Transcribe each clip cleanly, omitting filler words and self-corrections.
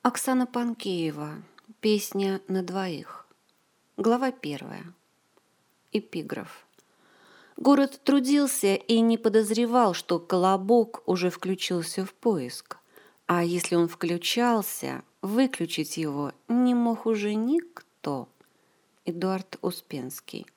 Оксана Панкеева. Песня на двоих. Глава 1. Эпиграф. Город трудился и не подозревал, что колобок уже включился в поиск. А если он включался, выключить его не мог уже никто. Эдуард Успенский.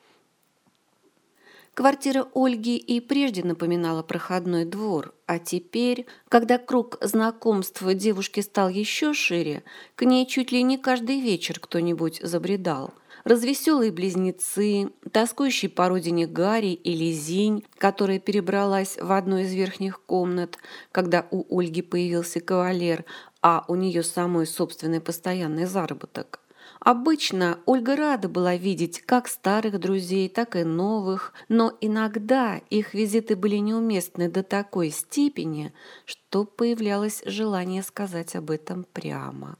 Квартира Ольги и прежде напоминала проходной двор, а теперь, когда круг знакомств девушки стал еще шире, к ней чуть ли не каждый вечер кто-нибудь забредал. Развеселые близнецы, тоскующий по родине Гарри или Зинь, которая перебралась в одну из верхних комнат, когда у Ольги появился кавалер, а у нее самой собственный постоянный заработок. Обычно Ольга рада была видеть как старых друзей, так и новых, но иногда их визиты были неуместны до такой степени, что появлялось желание сказать об этом прямо.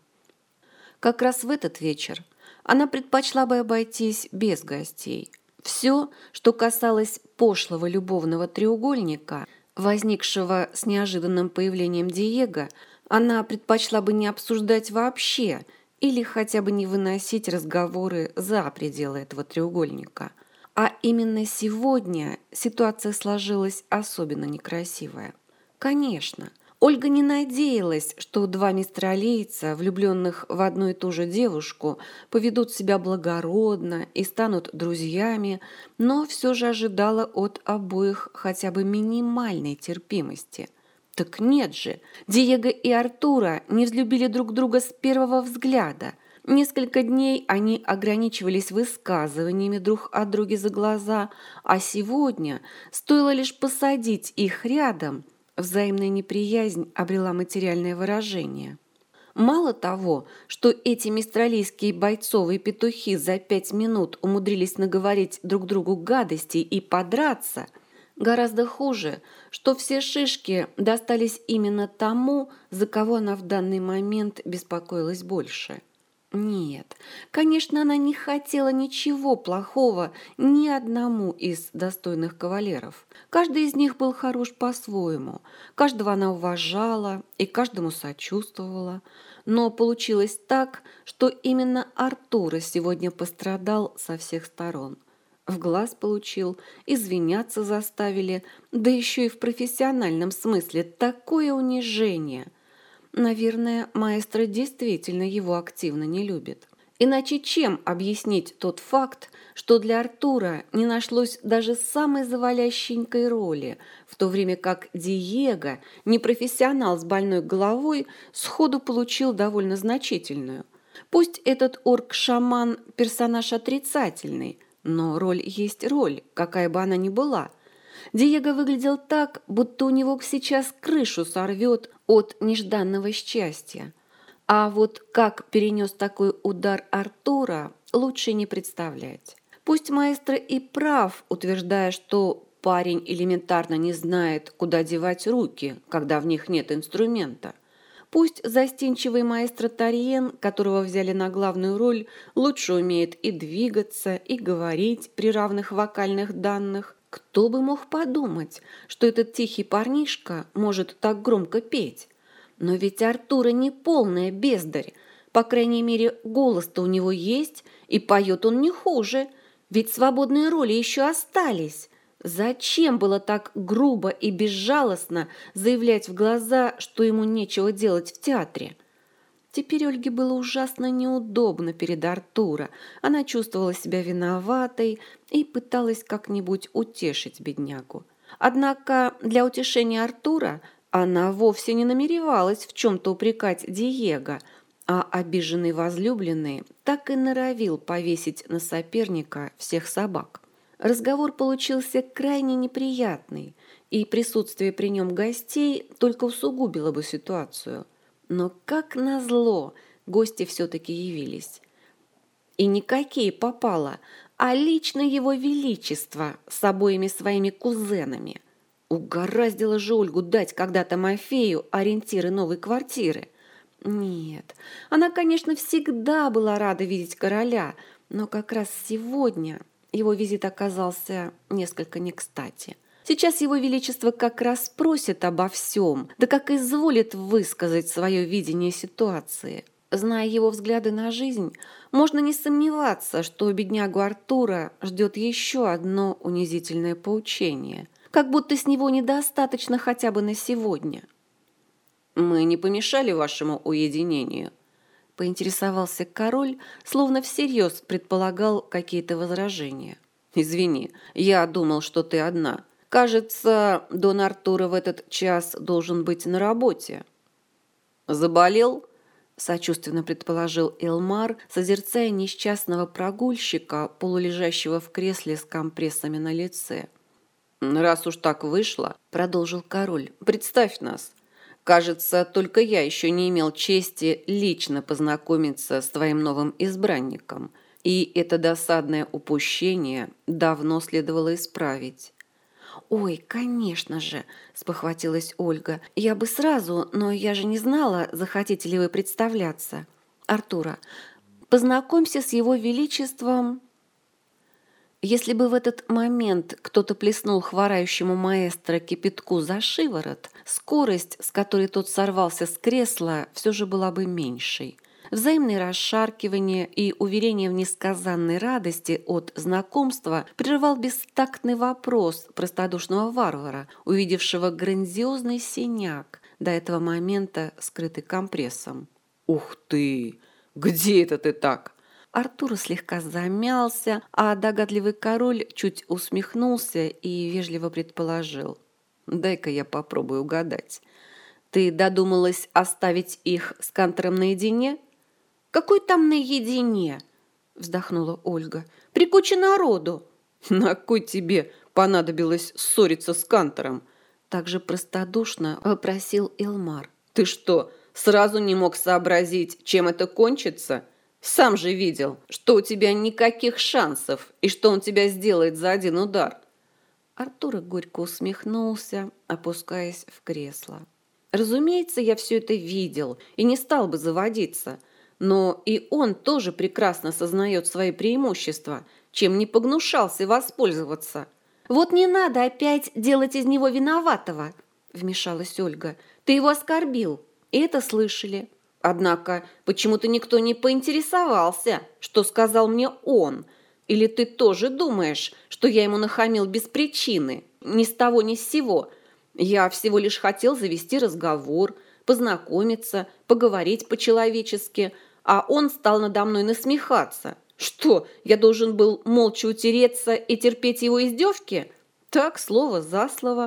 Как раз в этот вечер она предпочла бы обойтись без гостей. Все, что касалось пошлого любовного треугольника, возникшего с неожиданным появлением Диего, она предпочла бы не обсуждать вообще – или хотя бы не выносить разговоры за пределы этого треугольника. А именно сегодня ситуация сложилась особенно некрасивая. Конечно, Ольга не надеялась, что два мистралийца, влюбленных в одну и ту же девушку, поведут себя благородно и станут друзьями, но все же ожидала от обоих хотя бы минимальной терпимости. Так нет же, Диего и Артура не взлюбили друг друга с первого взгляда. Несколько дней они ограничивались высказываниями друг о друге за глаза, а сегодня, стоило лишь посадить их рядом, взаимная неприязнь обрела материальное выражение. Мало того, что эти мистралийские бойцовые петухи за 5 минут умудрились наговорить друг другу гадостей и подраться – гораздо хуже, что все шишки достались именно тому, за кого она в данный момент беспокоилась больше. Нет, конечно, она не хотела ничего плохого ни одному из достойных кавалеров. Каждый из них был хорош по-своему, каждого она уважала и каждому сочувствовала. Но получилось так, что именно Артур сегодня пострадал со всех сторон. В глаз получил, извиняться заставили, да еще и в профессиональном смысле такое унижение. Наверное, маэстро действительно его активно не любит. Иначе чем объяснить тот факт, что для Артура не нашлось даже самой завалященькой роли, в то время как Диего, непрофессионал с больной головой, сходу получил довольно значительную. Пусть этот орк-шаман – персонаж отрицательный, но роль есть роль, какая бы она ни была. Диего выглядел так, будто у него сейчас крышу сорвет от нежданного счастья. А вот как перенес такой удар Артура, лучше не представлять. Пусть маэстро и прав, утверждая, что парень элементарно не знает, куда девать руки, когда в них нет инструмента. Пусть застенчивый маэстро Тарьен, которого взяли на главную роль, лучше умеет и двигаться, и говорить при равных вокальных данных. Кто бы мог подумать, что этот тихий парнишка может так громко петь? Но ведь Артура не полная бездарь. По крайней мере, голос-то у него есть, и поет он не хуже. Ведь свободные роли еще остались. Зачем было так грубо и безжалостно заявлять в глаза, что ему нечего делать в театре? Теперь Ольге было ужасно неудобно перед Артура. Она чувствовала себя виноватой и пыталась как-нибудь утешить беднягу. Однако для утешения Артура она вовсе не намеревалась в чем-то упрекать Диего, а обиженный возлюбленный так и норовил повесить на соперника всех собак. Разговор получился крайне неприятный, и присутствие при нем гостей только усугубило бы ситуацию. Но, как назло, гости все-таки явились. И никакие попало, а лично его величество с обоими своими кузенами. Угораздило же Ольгу дать когда-то Мафею ориентиры новой квартиры. Нет, она, конечно, всегда была рада видеть короля, но как раз сегодня его визит оказался несколько не кстати. Сейчас его величество как раз спросит обо всем, да как изволит высказать свое видение ситуации. Зная его взгляды на жизнь, можно не сомневаться, что беднягу Артура ждет еще одно унизительное поучение, как будто с него недостаточно хотя бы на сегодня. «Мы не помешали вашему уединению?» — поинтересовался король, словно всерьез предполагал какие-то возражения. «Извини, я думал, что ты одна. Кажется, Дон Артура в этот час должен быть на работе». «Заболел?» — сочувственно предположил Элмар, созерцая несчастного прогульщика, полулежащего в кресле с компрессами на лице. «Раз уж так вышло, — продолжил король, — представь нас. Кажется, только я еще не имел чести лично познакомиться с твоим новым избранником, и это досадное упущение давно следовало исправить». «Ой, конечно же!» – спохватилась Ольга. «Я бы сразу, но я же не знала, захотите ли вы представляться. Артура, познакомься с его величеством». Если бы в этот момент кто-то плеснул хворающему маэстро кипятку за шиворот, скорость, с которой тот сорвался с кресла, все же была бы меньшей. Взаимные расшаркивания и уверения в несказанной радости от знакомства прервал бестактный вопрос простодушного варвара, увидевшего грандиозный синяк, до этого момента скрытый компрессом. «Ух ты! Где это ты так?» Артур слегка замялся, а догадливый король чуть усмехнулся и вежливо предположил. «Дай-ка я попробую угадать. Ты додумалась оставить их с Кантором наедине?» «Какой там наедине?» – вздохнула Ольга. «При куче народу!» «На кой тебе понадобилось ссориться с Кантором?» Также простодушно вопросил Элмар. «Ты что, сразу не мог сообразить, чем это кончится? Сам же видел, что у тебя никаких шансов и что он тебя сделает за один удар». Артур горько усмехнулся, опускаясь в кресло. «Разумеется, я все это видел и не стал бы заводиться. Но и он тоже прекрасно сознает свои преимущества, чем не погнушался воспользоваться». «Вот не надо опять делать из него виноватого», — вмешалась Ольга. «Ты его оскорбил, и это слышали. Однако почему-то никто не поинтересовался, что сказал мне он. Или ты тоже думаешь, что я ему нахамил без причины, ни с того ни с сего? Я всего лишь хотел завести разговор, познакомиться, поговорить по-человечески, а он стал надо мной насмехаться. Что, я должен был молча утереться и терпеть его издевки? Так, слово за слово».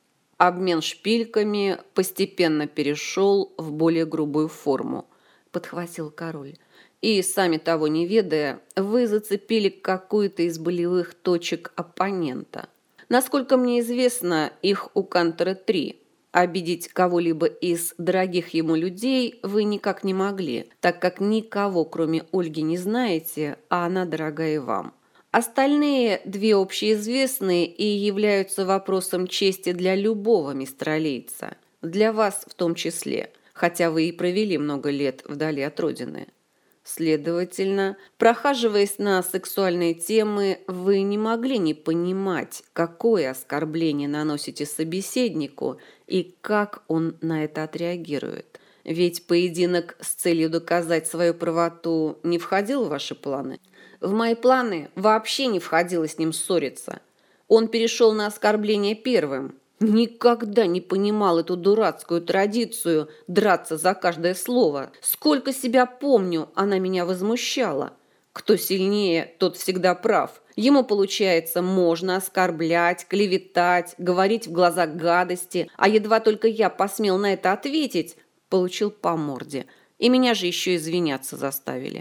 Обмен шпильками постепенно перешел в более грубую форму, подхватил король. И, сами того не ведая, вы зацепили какую-то из болевых точек оппонента. Насколько мне известно, их у Кантора 3. Обидеть кого-либо из дорогих ему людей вы никак не могли, так как никого, кроме Ольги, не знаете, а она дорога и вам. Остальные две общеизвестные и являются вопросом чести для любого мистралийца, для вас в том числе, хотя вы и провели много лет вдали от родины. Следовательно, прохаживаясь на сексуальные темы, вы не могли не понимать, какое оскорбление наносите собеседнику и как он на это отреагирует. Ведь поединок с целью доказать свою правоту не входил в ваши планы. В мои планы вообще не входило с ним ссориться. Он перешел на оскорбление первым. Никогда не понимал эту дурацкую традицию драться за каждое слово. Сколько себя помню, она меня возмущала. Кто сильнее, тот всегда прав. Ему, получается, можно оскорблять, клеветать, говорить в глаза гадости, а едва только я посмел на это ответить, получил по морде. И меня же еще извиняться заставили.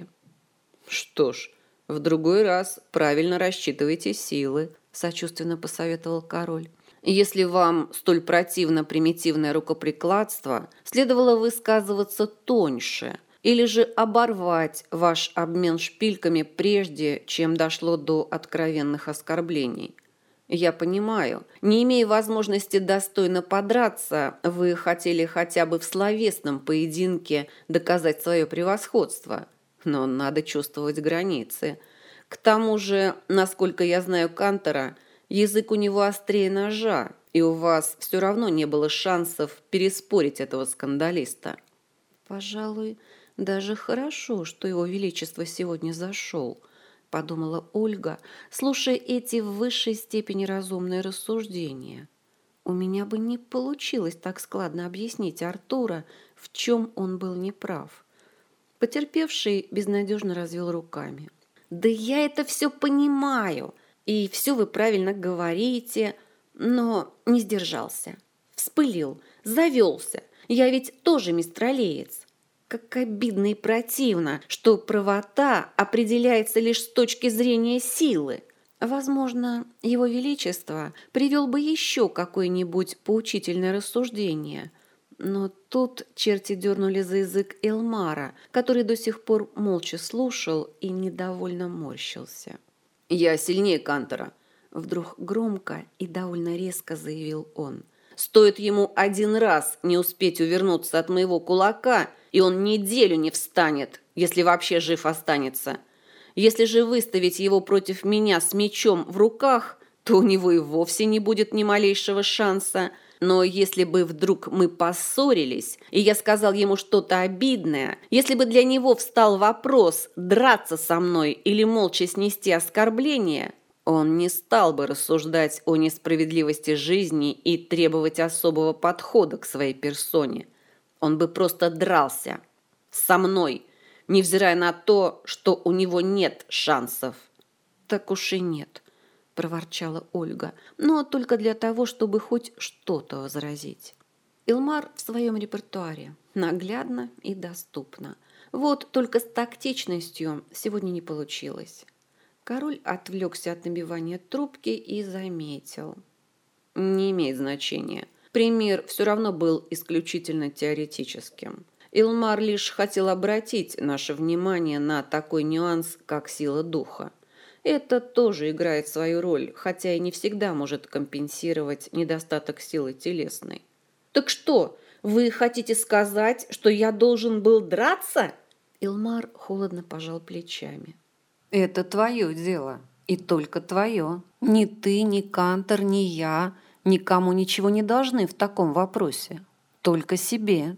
«Что ж, в другой раз правильно рассчитывайте силы», – сочувственно посоветовал король. «Если вам столь противно примитивное рукоприкладство, следовало высказываться тоньше или же оборвать ваш обмен шпильками прежде, чем дошло до откровенных оскорблений. Я понимаю, не имея возможности достойно подраться, вы хотели хотя бы в словесном поединке доказать свое превосходство, но надо чувствовать границы. К тому же, насколько я знаю Кантора, Язык у него острее ножа, и у вас все равно не было шансов переспорить этого скандалиста. Пожалуй, даже хорошо, что его величество сегодня зашел, подумала Ольга, слушая эти в высшей степени разумные рассуждения. У меня бы не получилось так складно объяснить Артура, в чем он был неправ. Потерпевший безнадежно развел руками. «Да я это все понимаю, и все вы правильно говорите, но не сдержался. Вспылил, завелся. Я ведь тоже мистралеец. Как обидно и противно, что правота определяется лишь с точки зрения силы. Возможно, его величество привел бы еще какое-нибудь поучительное рассуждение». Но тут черти дернули за язык Элмара, который до сих пор молча слушал и недовольно морщился. «Я сильнее Кантора», — вдруг громко и довольно резко заявил он. «Стоит ему один раз не успеть увернуться от моего кулака, и он неделю не встанет, если вообще жив останется. Если же выставить его против меня с мечом в руках, то у него и вовсе не будет ни малейшего шанса. Но если бы вдруг мы поссорились, и я сказал ему что-то обидное, если бы для него встал вопрос драться со мной или молча снести оскорбление, он не стал бы рассуждать о несправедливости жизни и требовать особого подхода к своей персоне. Он бы просто дрался со мной, невзирая на то, что у него нет шансов». «Так уж и нет», – проворчала Ольга, но только для того, чтобы хоть что-то возразить. Илмар в своем репертуаре, наглядно и доступно. Вот только с тактичностью сегодня не получилось. Король отвлекся от набивания трубки и заметил. «Не имеет значения. Пример все равно был исключительно теоретическим. Илмар лишь хотел обратить наше внимание на такой нюанс, как сила духа. Это тоже играет свою роль, хотя и не всегда может компенсировать недостаток силы телесной». «Так что, вы хотите сказать, что я должен был драться?» Илмар холодно пожал плечами. «Это твое дело, и только твое. Ни ты, ни Кантор, ни я никому ничего не должны в таком вопросе. Только себе».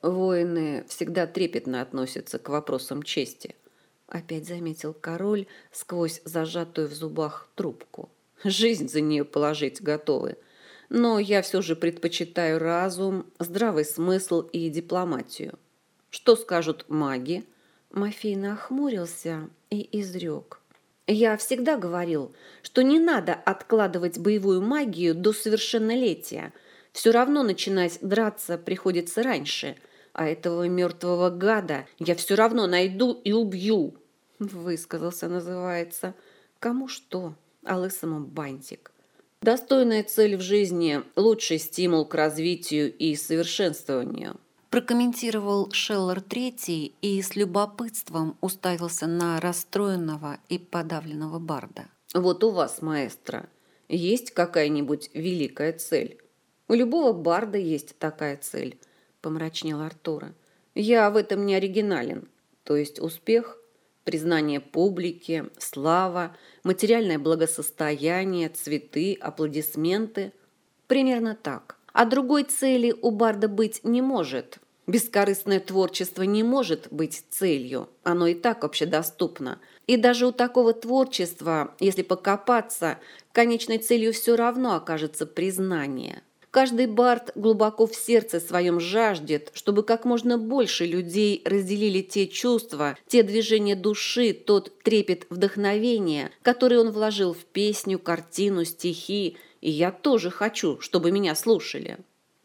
«Воины всегда трепетно относятся к вопросам чести», — опять заметил король сквозь зажатую в зубах трубку. «Жизнь за нее положить готовы. Но я все же предпочитаю разум, здравый смысл и дипломатию. Что скажут маги?» Мафей нахмурился и изрек. «Я всегда говорил, что не надо откладывать боевую магию до совершеннолетия. Все равно начинать драться приходится раньше, а этого мертвого гада я все равно найду и убью». Высказался, называется. Кому что, а лысому бантик. Достойная цель в жизни – лучший стимул к развитию и совершенствованию. Прокомментировал Шеллар III и с любопытством уставился на расстроенного и подавленного барда. «Вот у вас, маэстро, есть какая-нибудь великая цель?» «У любого барда есть такая цель», – помрачнел Артура. «Я в этом не оригинален. То есть успех, признание публики, слава, материальное благосостояние, цветы, аплодисменты. Примерно так. А другой цели у барда быть не может. Бескорыстное творчество не может быть целью. Оно и так общедоступно. И даже у такого творчества, если покопаться, конечной целью все равно окажется признание. Каждый бард глубоко в сердце своем жаждет, чтобы как можно больше людей разделили те чувства, те движения души, тот трепет вдохновения, который он вложил в песню, картину, стихи. И я тоже хочу, чтобы меня слушали».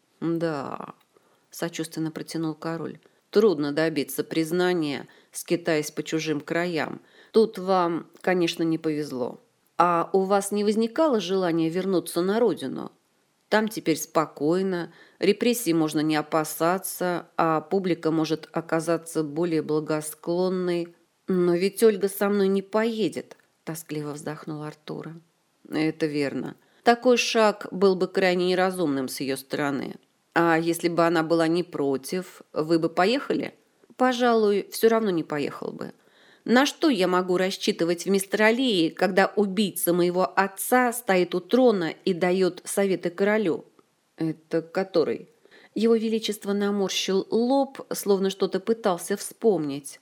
«Да», – сочувственно протянул король, – «трудно добиться признания, скитаясь по чужим краям. Тут вам, конечно, не повезло. А у вас не возникало желания вернуться на родину? Там теперь спокойно, репрессий можно не опасаться, а публика может оказаться более благосклонной». «Но ведь Ольга со мной не поедет», – тоскливо вздохнул Артура. «Это верно. Такой шаг был бы крайне неразумным с ее стороны. А если бы она была не против, вы бы поехали?» «Пожалуй, все равно не поехал бы. На что я могу рассчитывать в Мистралии, когда убийца моего отца стоит у трона и дает советы королю? Это который? Его Величество наморщил лоб, словно что-то пытался вспомнить.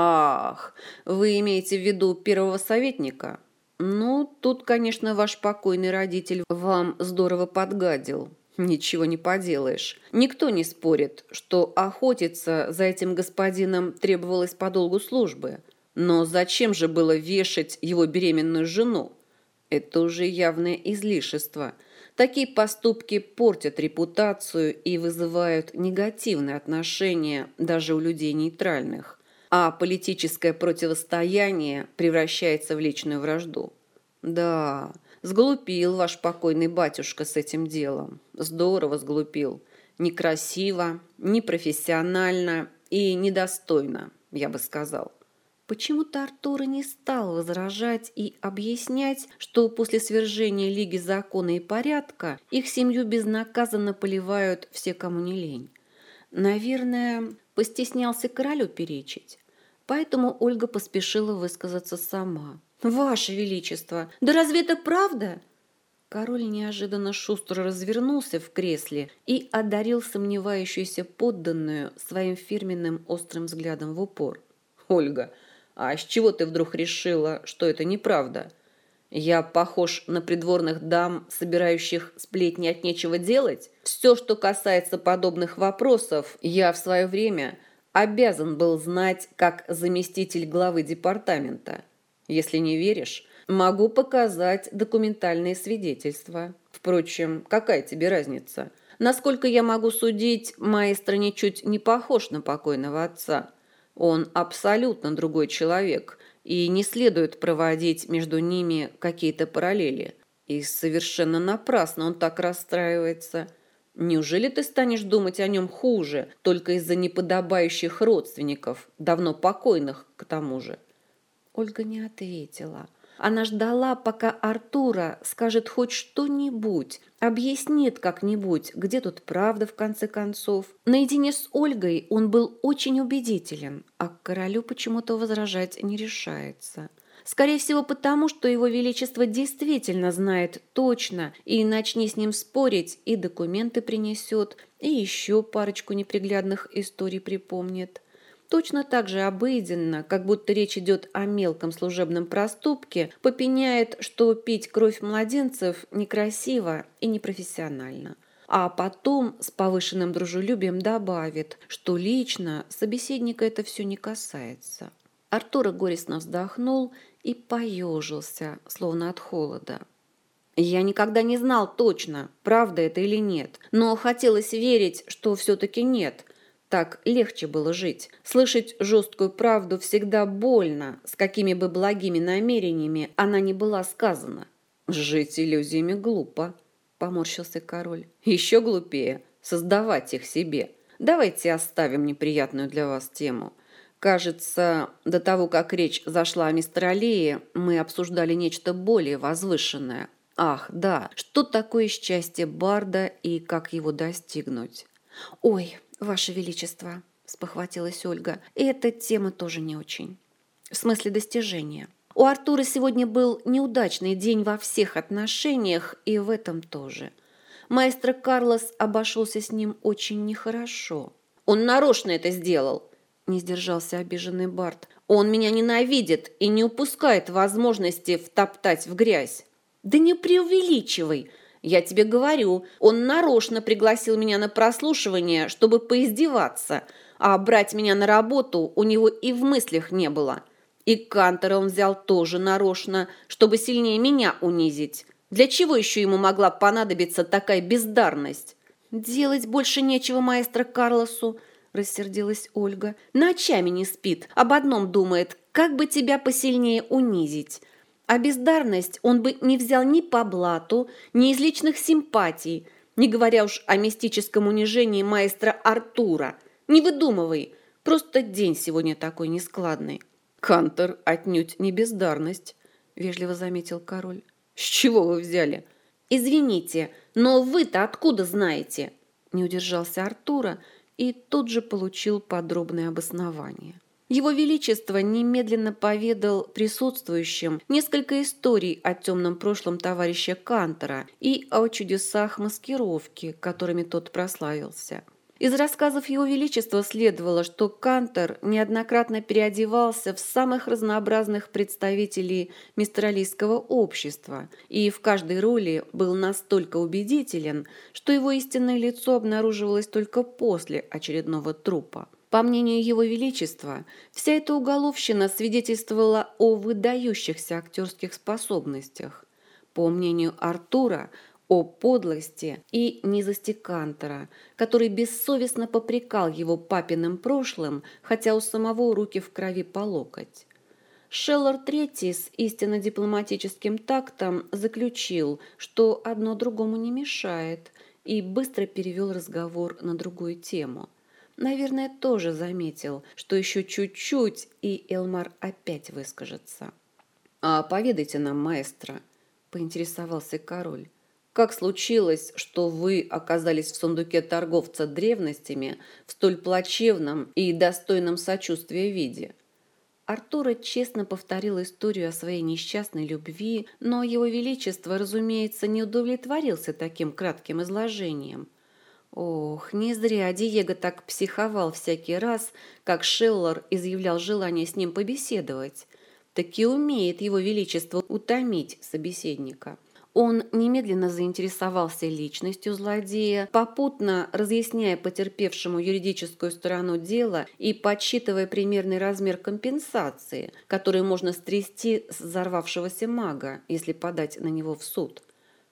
Ах, вы имеете в виду первого советника? Ну, тут, конечно, ваш покойный родитель вам здорово подгадил. Ничего не поделаешь. Никто не спорит, что охотиться за этим господином требовалось по долгу службы. Но зачем же было вешать его беременную жену? Это уже явное излишество. Такие поступки портят репутацию и вызывают негативные отношения даже у людей нейтральных. А политическое противостояние превращается в личную вражду. Да, сглупил ваш покойный батюшка с этим делом. Здорово сглупил. Некрасиво, непрофессионально и недостойно, я бы сказал. Почему-то Артур не стал возражать и объяснять, что после свержения Лиги закона и порядка их семью безнаказанно поливают все, кому не лень. Наверное, постеснялся королю перечить. Поэтому Ольга поспешила высказаться сама. «Ваше Величество, да разве это правда?» Король неожиданно шустро развернулся в кресле и одарил сомневающуюся подданную своим фирменным острым взглядом в упор. «Ольга, а с чего ты вдруг решила, что это неправда? Я похож на придворных дам, собирающих сплетни от нечего делать? Все, что касается подобных вопросов, я в свое время обязан был знать как заместитель главы департамента. Если не веришь, могу показать документальные свидетельства. Впрочем, какая тебе разница? Насколько я могу судить, маэстро ничуть не похож на покойного отца. Он абсолютно другой человек, и не следует проводить между ними какие-то параллели. И совершенно напрасно он так расстраивается. Неужели ты станешь думать о нем хуже, только из-за неподобающих родственников, давно покойных к тому же?» Ольга не ответила. Она ждала, пока Артура скажет хоть что-нибудь, объяснит как-нибудь, где тут правда в конце концов. Наедине с Ольгой он был очень убедителен, а к королю почему-то возражать не решается. Скорее всего потому, что его величество действительно знает точно, и начни с ним спорить, и документы принесет, и еще парочку неприглядных историй припомнит. Точно так же обыденно, как будто речь идет о мелком служебном проступке, попеняет, что пить кровь младенцев некрасиво и непрофессионально. А потом с повышенным дружелюбием добавит, что лично собеседника это все не касается. Артур горестно вздохнул и поежился, словно от холода. «Я никогда не знал точно, правда это или нет, но хотелось верить, что все-таки нет». Так легче было жить. Слышать жесткую правду всегда больно, с какими бы благими намерениями она ни была сказана. «Жить иллюзиями глупо», – поморщился король. «Еще глупее создавать их себе. Давайте оставим неприятную для вас тему. Кажется, до того, как речь зашла о Мистралии, мы обсуждали нечто более возвышенное. Ах, да, что такое счастье барда и как его достигнуть?» «Ой, Ваше Величество», – спохватилась Ольга, – «эта тема тоже не очень. В смысле достижения. У Артура сегодня был неудачный день во всех отношениях, и в этом тоже. Маэстро Карлос обошелся с ним очень нехорошо». «Он нарочно это сделал», – не сдержался обиженный Барт. «Он меня ненавидит и не упускает возможности втоптать в грязь». «Да не преувеличивай!» «Я тебе говорю, он нарочно пригласил меня на прослушивание, чтобы поиздеваться, а брать меня на работу у него и в мыслях не было. И Кантера он взял тоже нарочно, чтобы сильнее меня унизить. Для чего еще ему могла понадобиться такая бездарность?» «Делать больше нечего маэстро Карлосу», – рассердилась Ольга. «Ночами не спит, об одном думает, как бы тебя посильнее унизить». А бездарность он бы не взял ни по блату, ни из личных симпатий, не говоря уж о мистическом унижении маэстро Артура. Не выдумывай, просто день сегодня такой нескладный». «Кантер отнюдь не бездарность», – вежливо заметил король. «С чего вы взяли?» «Извините, но вы-то откуда знаете?» Не удержался Артура и тут же получил подробное обоснование. Его Величество немедленно поведал присутствующим несколько историй о темном прошлом товарища Кантора и о чудесах маскировки, которыми тот прославился. Из рассказов Его Величества следовало, что Кантор неоднократно переодевался в самых разнообразных представителей мистралийского общества и в каждой роли был настолько убедителен, что его истинное лицо обнаруживалось только после очередного трупа. По мнению Его Величества, вся эта уголовщина свидетельствовала о выдающихся актерских способностях. По мнению Артура, о подлости и низости Кантора, который бессовестно попрекал его папиным прошлым, хотя у самого руки в крови по локоть. Шеллер III с истинно дипломатическим тактом заключил, что одно другому не мешает, и быстро перевел разговор на другую тему. Наверное, тоже заметил, что еще чуть-чуть, и Элмар опять выскажется. «А поведайте нам, маэстро», — поинтересовался король. «Как случилось, что вы оказались в сундуке торговца древностями в столь плачевном и достойном сочувствия виде?» Артура честно повторил историю о своей несчастной любви, но его величество, разумеется, не удовлетворился таким кратким изложением. Ох, не зря Диего так психовал всякий раз, как Шеллер изъявлял желание с ним побеседовать. Таки умеет его величество утомить собеседника. Он немедленно заинтересовался личностью злодея, попутно разъясняя потерпевшему юридическую сторону дела и подсчитывая примерный размер компенсации, которую можно стрясти с взорвавшегося мага, если подать на него в суд.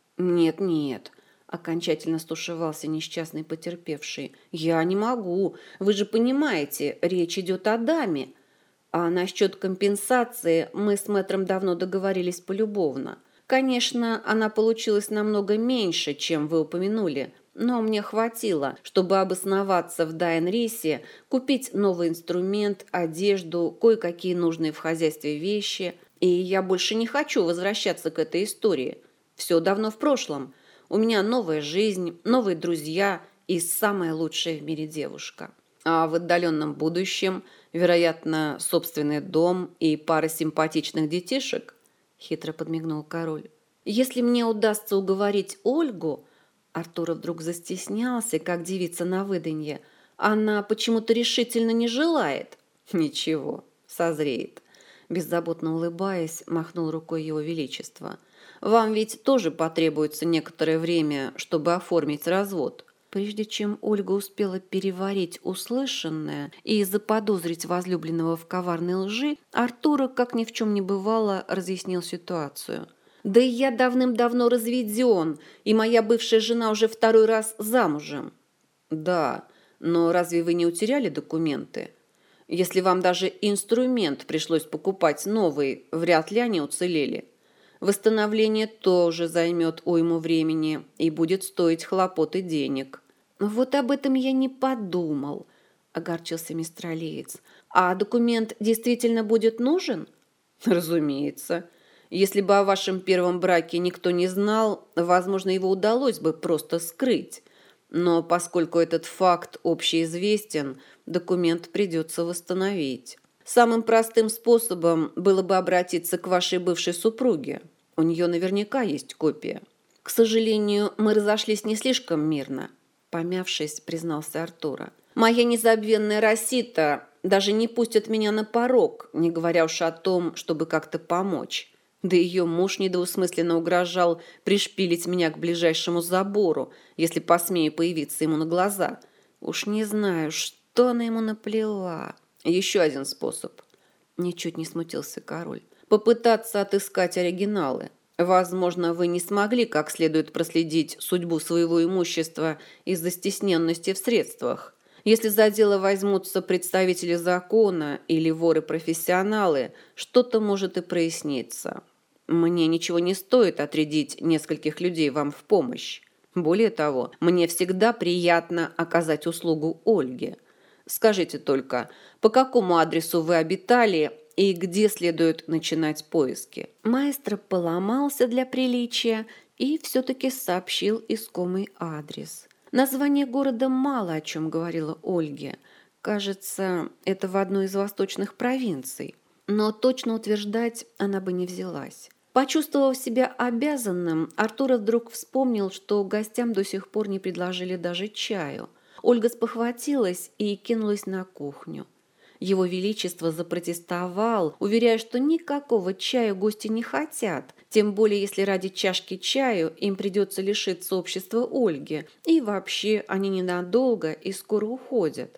«Нет», — окончательно стушевался несчастный потерпевший, — «я не могу. Вы же понимаете, речь идет о даме. А насчет компенсации мы с мэтром давно договорились полюбовно. Конечно, она получилась намного меньше, чем вы упомянули, но мне хватило, чтобы обосноваться в Дайнрисе, купить новый инструмент, одежду, кое-какие нужные в хозяйстве вещи. И я больше не хочу возвращаться к этой истории. Все давно в прошлом. У меня новая жизнь, новые друзья и самая лучшая в мире девушка. А в отдаленном будущем, вероятно, собственный дом и пара симпатичных детишек?» Хитро подмигнул король. «Если мне удастся уговорить Ольгу...» Артур вдруг застеснялся, как девица на выданье. «Она почему-то решительно не желает». «Ничего, созреет». Беззаботно улыбаясь, махнул рукой его величество. «Вам ведь тоже потребуется некоторое время, чтобы оформить развод». Прежде чем Ольга успела переварить услышанное и заподозрить возлюбленного в коварной лжи, Артура, как ни в чем не бывало, разъяснил ситуацию. «Да и я давным-давно разведен, и моя бывшая жена уже второй раз замужем». «Да, но разве вы не утеряли документы? Если вам даже инструмент пришлось покупать новый, вряд ли они уцелели. Восстановление тоже займет уйму времени и будет стоить хлопот и денег». «Вот об этом я не подумал», — огорчился мистралиец. «А документ действительно будет нужен?» «Разумеется. Если бы о вашем первом браке никто не знал, возможно, его удалось бы просто скрыть. Но поскольку этот факт общеизвестен, документ придется восстановить. Самым простым способом было бы обратиться к вашей бывшей супруге. У нее наверняка есть копия». «К сожалению, мы разошлись не слишком мирно», — помявшись, признался Артура. «Моя незабвенная Росита даже не пустит меня на порог, не говоря уж о том, чтобы как-то помочь. Да ее муж недвусмысленно угрожал пришпилить меня к ближайшему забору, если посмею появиться ему на глаза. Уж не знаю, что она ему наплела». «Еще один способ», — ничуть не смутился король. «Попытаться отыскать оригиналы. Возможно, вы не смогли как следует проследить судьбу своего имущества из-за стесненности в средствах. Если за дело возьмутся представители закона или воры-профессионалы, что-то может и проясниться. Мне ничего не стоит отрядить нескольких людей вам в помощь. Более того, мне всегда приятно оказать услугу Ольге. Скажите только, по какому адресу вы обитали и где следует начинать поиски?» Маэстро поломался для приличия и все-таки сообщил искомый адрес. Название города мало о чем говорило Ольге. Кажется, это в одной из восточных провинций. Но точно утверждать она бы не взялась. Почувствовав себя обязанным, Артур вдруг вспомнил, что гостям до сих пор не предложили даже чаю. Ольга спохватилась и кинулась на кухню. Его Величество запротестовал, уверяя, что никакого чая гости не хотят, тем более если ради чашки чаю им придется лишиться общества Ольги, и вообще они ненадолго и скоро уходят.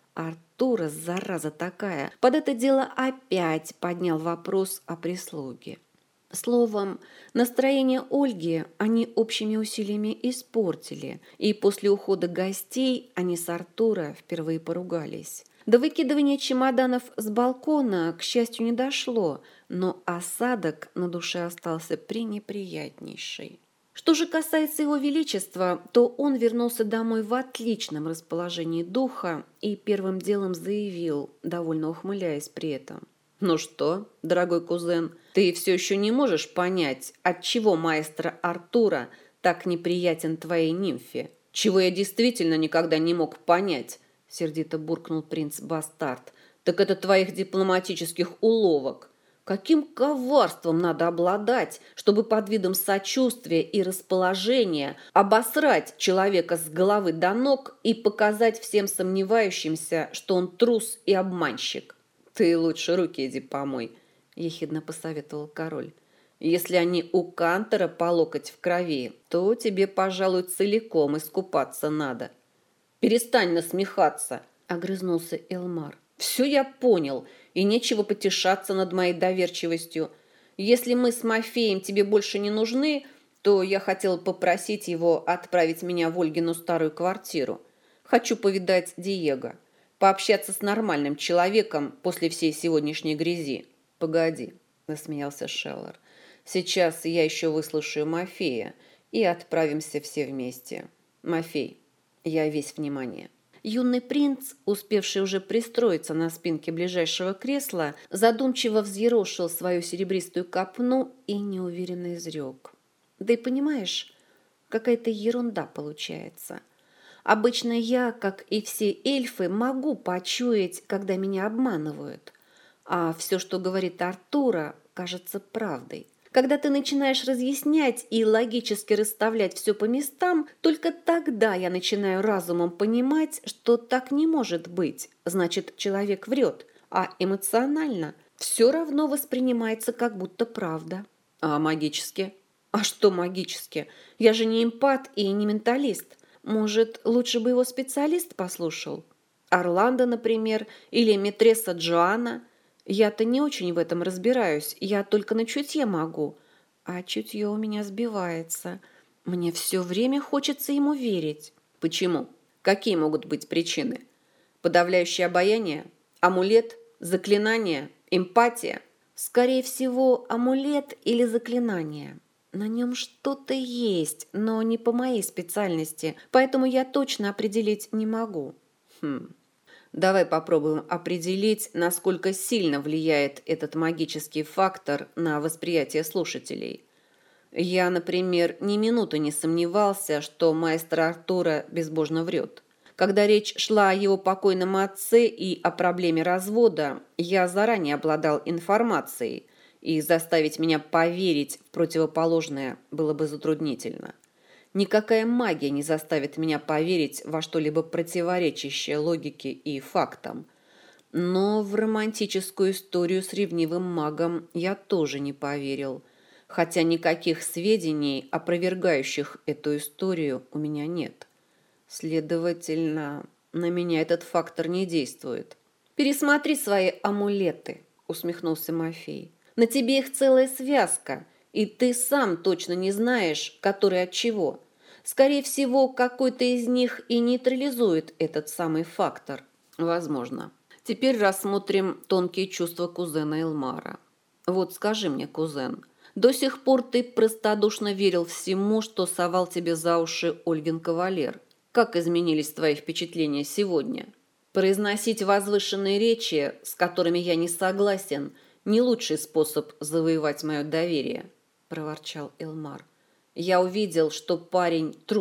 Артура, зараза такая, под это дело опять поднял вопрос о прислуге. Словом, настроение Ольги они общими усилиями испортили, и после ухода гостей они с Артура впервые поругались. До выкидывания чемоданов с балкона, к счастью, не дошло, но осадок на душе остался пренеприятнейший. Что же касается его величества, то он вернулся домой в отличном расположении духа и первым делом заявил, довольно ухмыляясь при этом: «Ну что, дорогой кузен, ты все еще не можешь понять, отчего маэстро Артура так неприятен твоей нимфе? Чего я действительно никогда не мог понять?» — сердито буркнул принц-бастард. «Так это твоих дипломатических уловок. Каким коварством надо обладать, чтобы под видом сочувствия и расположения обосрать человека с головы до ног и показать всем сомневающимся, что он трус и обманщик?» «Ты лучше руки иди помой», — ехидно посоветовал король. «Если они у Кантора по локоть в крови, то тебе, пожалуй, целиком искупаться надо». «Перестань насмехаться», — огрызнулся Элмар. «Все я понял, и нечего потешаться над моей доверчивостью. Если мы с Мафеем тебе больше не нужны, то я хотел попросить его отправить меня в Ольгину старую квартиру. Хочу повидать Диего, пообщаться с нормальным человеком после всей сегодняшней грязи». «Погоди», — засмеялся Шеллар. «Сейчас я еще выслушаю Мафея, и отправимся все вместе. Мафей, я весь внимание». Юный принц, успевший уже пристроиться на спинке ближайшего кресла, задумчиво взъерошил свою серебристую копну и неуверенно изрек: «Да и понимаешь, какая-то ерунда получается. Обычно я, как и все эльфы, могу почуять, когда меня обманывают. А все, что говорит Артура, кажется правдой. Когда ты начинаешь разъяснять и логически расставлять все по местам, только тогда я начинаю разумом понимать, что так не может быть. Значит, человек врет, а эмоционально все равно воспринимается как будто правда». «А магически?» «А что магически? Я же не эмпат и не менталист. Может, лучше бы его специалист послушал? Орландо, например, или митресса Джоанна? Я-то не очень в этом разбираюсь, я только на чутье могу. А чутье у меня сбивается. Мне все время хочется ему верить». «Почему? Какие могут быть причины? Подавляющее обаяние? Амулет? Заклинание? Эмпатия?» «Скорее всего, амулет или заклинание. На нем что-то есть, но не по моей специальности, поэтому я точно определить не могу». Давай попробуем определить, насколько сильно влияет этот магический фактор на восприятие слушателей. Я, например, ни минуты не сомневался, что маэстро Артура безбожно врет. Когда речь шла о его покойном отце и о проблеме развода, я заранее обладал информацией, и заставить меня поверить в противоположное было бы затруднительно. Никакая магия не заставит меня поверить во что-либо противоречащее логике и фактам. Но в романтическую историю с ревнивым магом я тоже не поверил, хотя никаких сведений, опровергающих эту историю, у меня нет. Следовательно, на меня этот фактор не действует. «Пересмотри свои амулеты», — усмехнулся Мафей. «На тебе их целая связка, и ты сам точно не знаешь, который от чего. Скорее всего, какой-то из них и нейтрализует этот самый фактор». «Возможно. Теперь рассмотрим тонкие чувства кузена Элмара. Вот скажи мне, кузен, до сих пор ты простодушно верил всему, что совал тебе за уши Ольгин кавалер. Как изменились твои впечатления сегодня? Произносить возвышенные речи, с которыми я не согласен, не лучший способ завоевать мое доверие», – проворчал Элмар. «Я увидел, что парень трус,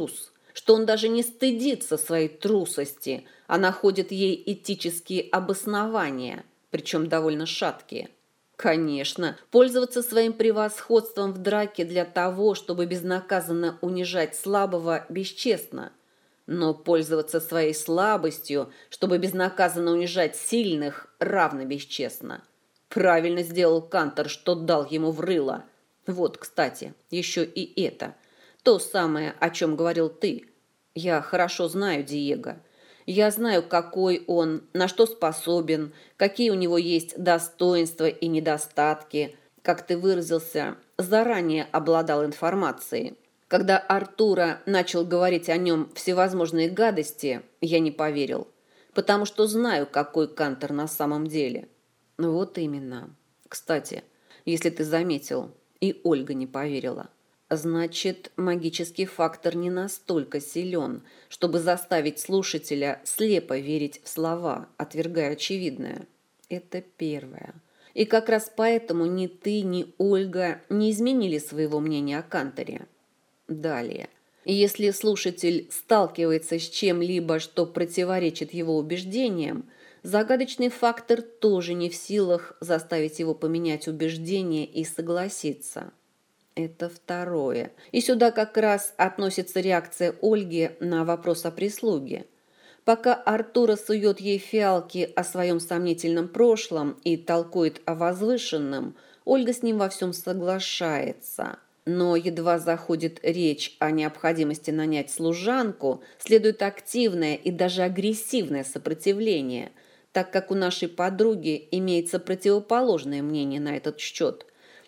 что он даже не стыдится своей трусости, а находит ей этические обоснования, причем довольно шаткие. Конечно, пользоваться своим превосходством в драке для того, чтобы безнаказанно унижать слабого, бесчестно. Но пользоваться своей слабостью, чтобы безнаказанно унижать сильных, равно бесчестно. Правильно сделал Кантор, что дал ему в рыло. Вот, кстати, еще и это. То самое, о чем говорил ты. Я хорошо знаю Диего. Я знаю, какой он, на что способен, какие у него есть достоинства и недостатки. Как ты выразился, заранее обладал информацией. Когда Артура начал говорить о нем всевозможные гадости, я не поверил, потому что знаю, какой Кантор на самом деле. Вот именно. Кстати, если ты заметил, и Ольга не поверила. Значит, магический фактор не настолько силен, чтобы заставить слушателя слепо верить в слова, отвергая очевидное. Это первое. И как раз поэтому ни ты, ни Ольга не изменили своего мнения о Канторе. Далее. Если слушатель сталкивается с чем-либо, что противоречит его убеждениям, загадочный фактор тоже не в силах заставить его поменять убеждение и согласиться. Это второе. И сюда как раз относится реакция Ольги на вопрос о прислуге. Пока Артура сует ей фиалки о своем сомнительном прошлом и толкует о возвышенном, Ольга с ним во всем соглашается. Но едва заходит речь о необходимости нанять служанку, следует активное и даже агрессивное сопротивление, так как у нашей подруги имеется противоположное мнение на этот счет.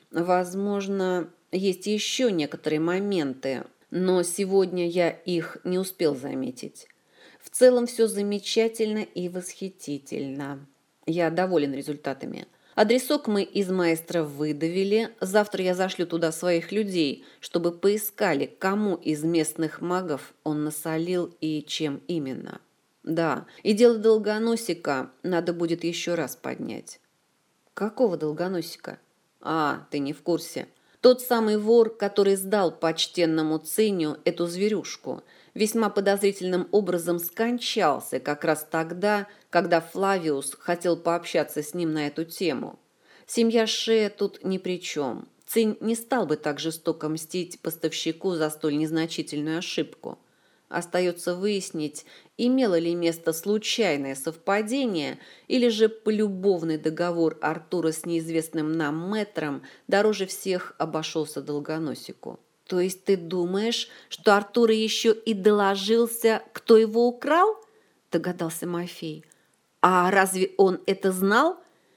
Возможно, есть еще некоторые моменты, но сегодня я их не успел заметить. В целом все замечательно и восхитительно. Я доволен результатами. Адресок мы из маэстро выдавили. Завтра я зашлю туда своих людей, чтобы поискали, кому из местных магов он насолил и чем именно. Да, и дело Долгоносика надо будет еще раз поднять. Какого Долгоносика? А, ты не в курсе. Тот самый вор, который сдал почтенному Циню эту зверюшку, весьма подозрительным образом скончался как раз тогда, когда Флавиус хотел пообщаться с ним на эту тему. Семья Шея тут ни при чем. Цинь не стал бы так жестоко мстить поставщику за столь незначительную ошибку. Остается выяснить, имело ли место случайное совпадение или же полюбовный договор Артура с неизвестным нам мэтром дороже всех обошелся Долгоносику. То есть ты думаешь, что Артур еще и доложился, кто его украл? Догадался Мафей. А разве он это знал?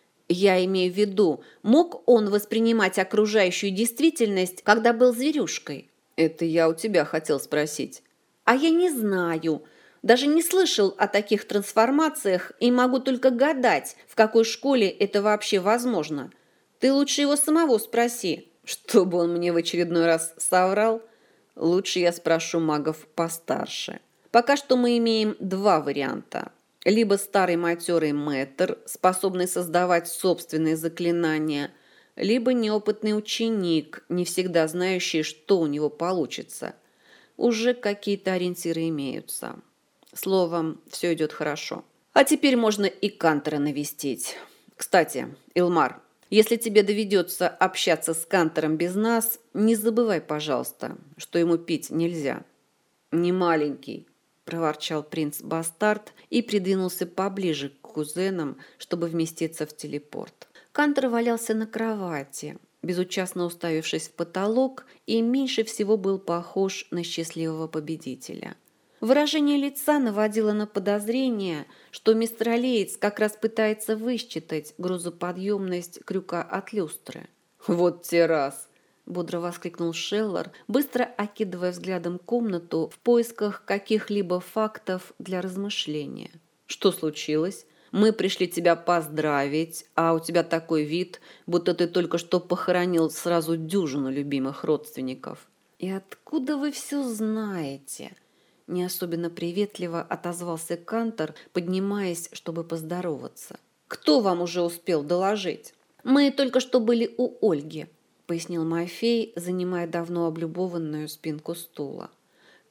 Я имею в виду, мог он воспринимать окружающую действительность, когда был зверюшкой? Это я у тебя хотел спросить. А я не знаю, даже не слышал о таких трансформациях и могу только гадать, в какой школе это вообще возможно. Ты лучше его самого спроси, чтобы он мне в очередной раз соврал. Лучше я спрошу магов постарше. Пока что мы имеем два варианта. Либо старый матерый мэтр, способный создавать собственные заклинания, либо неопытный ученик, не всегда знающий, что у него получится. Уже какие-то ориентиры имеются. Словом, все идет хорошо. А теперь можно и Кантора навестить. Кстати, Илмар, если тебе доведется общаться с Кантором без нас, не забывай, пожалуйста, что ему пить нельзя. Не маленький, проворчал принц-бастард и придвинулся поближе к кузенам, чтобы вместиться в телепорт. Кантор валялся на кровати, безучастно уставившись в потолок, и меньше всего был похож на счастливого победителя. Выражение лица наводило на подозрение, что мистралеец как раз пытается высчитать грузоподъемность крюка от люстры. «Вот те раз!» – бодро воскликнул Шеллар, быстро окидывая взглядом комнату в поисках каких-либо фактов для размышления. «Что случилось? Мы пришли тебя поздравить, а у тебя такой вид, будто ты только что похоронил сразу дюжину любимых родственников». «И откуда вы все знаете?» Не особенно приветливо отозвался Кантор, поднимаясь, чтобы поздороваться. «Кто вам уже успел доложить?» «Мы только что были у Ольги», пояснил Мафей, занимая давно облюбованную спинку стула.